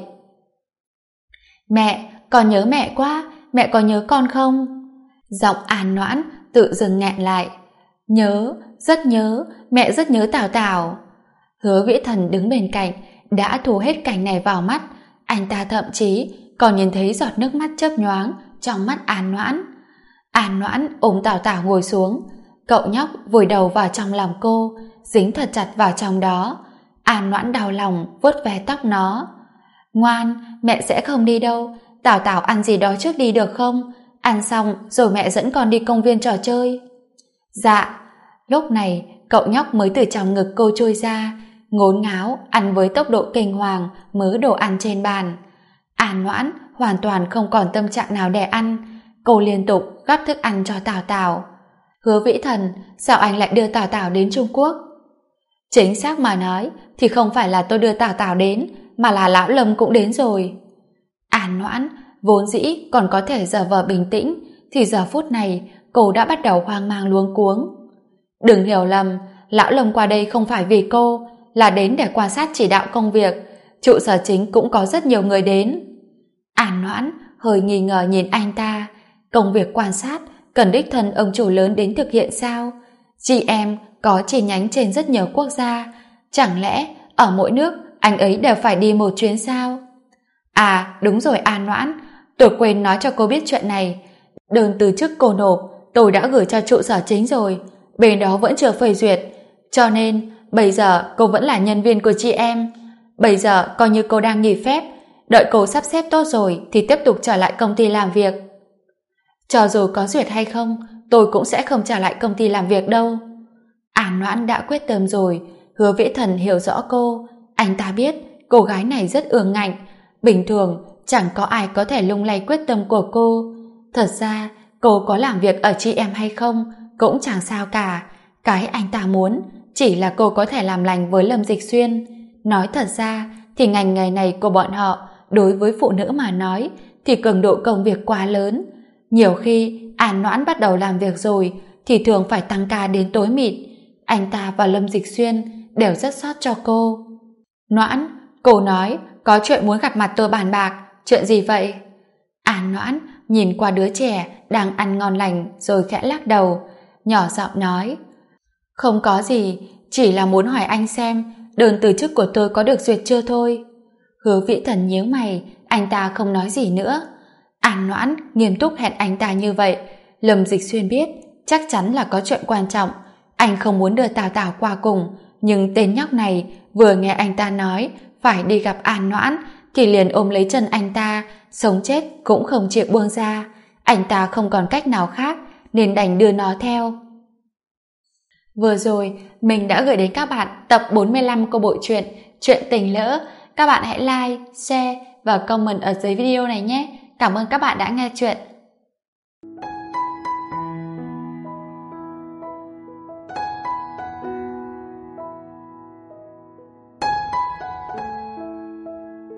Mẹ! Con nhớ mẹ quá! Mẹ có nhớ con không? Giọng An Noãn tự dưng nghẹn lại. Nhớ, rất nhớ, mẹ rất nhớ Tào Tào. Hứa Vĩ Thần đứng bên cạnh đã thu hết cảnh này vào mắt. Anh ta thậm chí còn nhìn thấy giọt nước mắt chớp nhoáng trong mắt An Noãn. An Noãn ôm Tào Tào ngồi xuống. Cậu nhóc vùi đầu vào trong lòng cô, dính thật chặt vào trong đó. An Noãn đau lòng vuốt ve tóc nó. Ngoan, mẹ sẽ không đi đâu. Tào Tào ăn gì đó trước đi được không? Ăn xong rồi mẹ dẫn con đi công viên trò chơi. Dạ. Lúc này cậu nhóc mới từ trong ngực cô trôi ra, ngốn ngáo ăn với tốc độ kinh hoàng mớ đồ ăn trên bàn. An Noãn hoàn toàn không còn tâm trạng nào để ăn. Cô liên tục gắp thức ăn cho Tào Tào. Hứa Vĩ Thần, sao anh lại đưa Tào Tào đến Trung Quốc? Chính xác mà nói thì không phải là tôi đưa Tào Tào đến, mà là lão Lâm cũng đến rồi. An Noãn vốn dĩ còn có thể giả vờ bình tĩnh, thì giờ phút này cô đã bắt đầu hoang mang luống cuống. Đừng hiểu lầm, lão Lâm qua đây không phải vì cô, là đến để quan sát chỉ đạo công việc. Trụ sở chính cũng có rất nhiều người đến. An Noãn hơi nghi ngờ nhìn anh ta. Công việc quan sát cần đích thân ông chủ lớn đến thực hiện sao? Chị em có chi nhánh trên rất nhiều quốc gia, chẳng lẽ ở mỗi nước anh ấy đều phải đi một chuyến sao? À đúng rồi An Noãn, tôi quên nói cho cô biết chuyện này. Đơn từ chức cô nộp tôi đã gửi cho trụ sở chính rồi, bên đó vẫn chưa phê duyệt, cho nên bây giờ cô vẫn là nhân viên của chị em. Bây giờ coi như cô đang nghỉ phép, đợi cô sắp xếp tốt rồi thì tiếp tục trở lại công ty làm việc. Cho dù có duyệt hay không, tôi cũng sẽ không trở lại công ty làm việc đâu. An Noãn đã quyết tâm rồi. Hứa Vĩ Thần hiểu rõ cô. Anh ta biết cô gái này rất ương ngạnh, bình thường chẳng có ai có thể lung lay quyết tâm của cô. Thật ra cô có làm việc ở chị em hay không cũng chẳng sao cả. Cái anh ta muốn chỉ là cô có thể làm lành với Lâm Dịch Xuyên. Nói thật ra thì ngành nghề này của bọn họ đối với phụ nữ mà nói thì cường độ công việc quá lớn. Nhiều khi An Noãn bắt đầu làm việc rồi thì thường phải tăng ca đến tối mịt. Anh ta và Lâm Dịch Xuyên đều rất sót cho cô. Noãn, cô nói có chuyện muốn gặp mặt tôi bàn bạc. Chuyện gì vậy? An Noãn nhìn qua đứa trẻ đang ăn ngon lành rồi khẽ lắc đầu, nhỏ giọng nói: không có gì, chỉ là muốn hỏi anh xem đơn từ chức của tôi có được duyệt chưa thôi. Hứa Vĩ Thần nhíu mày, anh ta không nói gì nữa. An Noãn nghiêm túc hẹn anh ta như vậy, Lâm Dịch Xuyên biết chắc chắn là có chuyện quan trọng. Anh không muốn đưa Tào Tào qua cùng, nhưng tên nhóc này vừa nghe anh ta nói phải đi gặp An Noãn thì liền ôm lấy chân anh ta, sống chết cũng không chịu buông ra. Anh ta không còn cách nào khác nên đành đưa nó theo. Vừa rồi mình đã gửi đến các bạn tập 45 của bộ truyện Chuyện Tình Lỡ. Các bạn hãy like, share và comment ở dưới video này nhé. Cảm ơn các bạn đã nghe chuyện.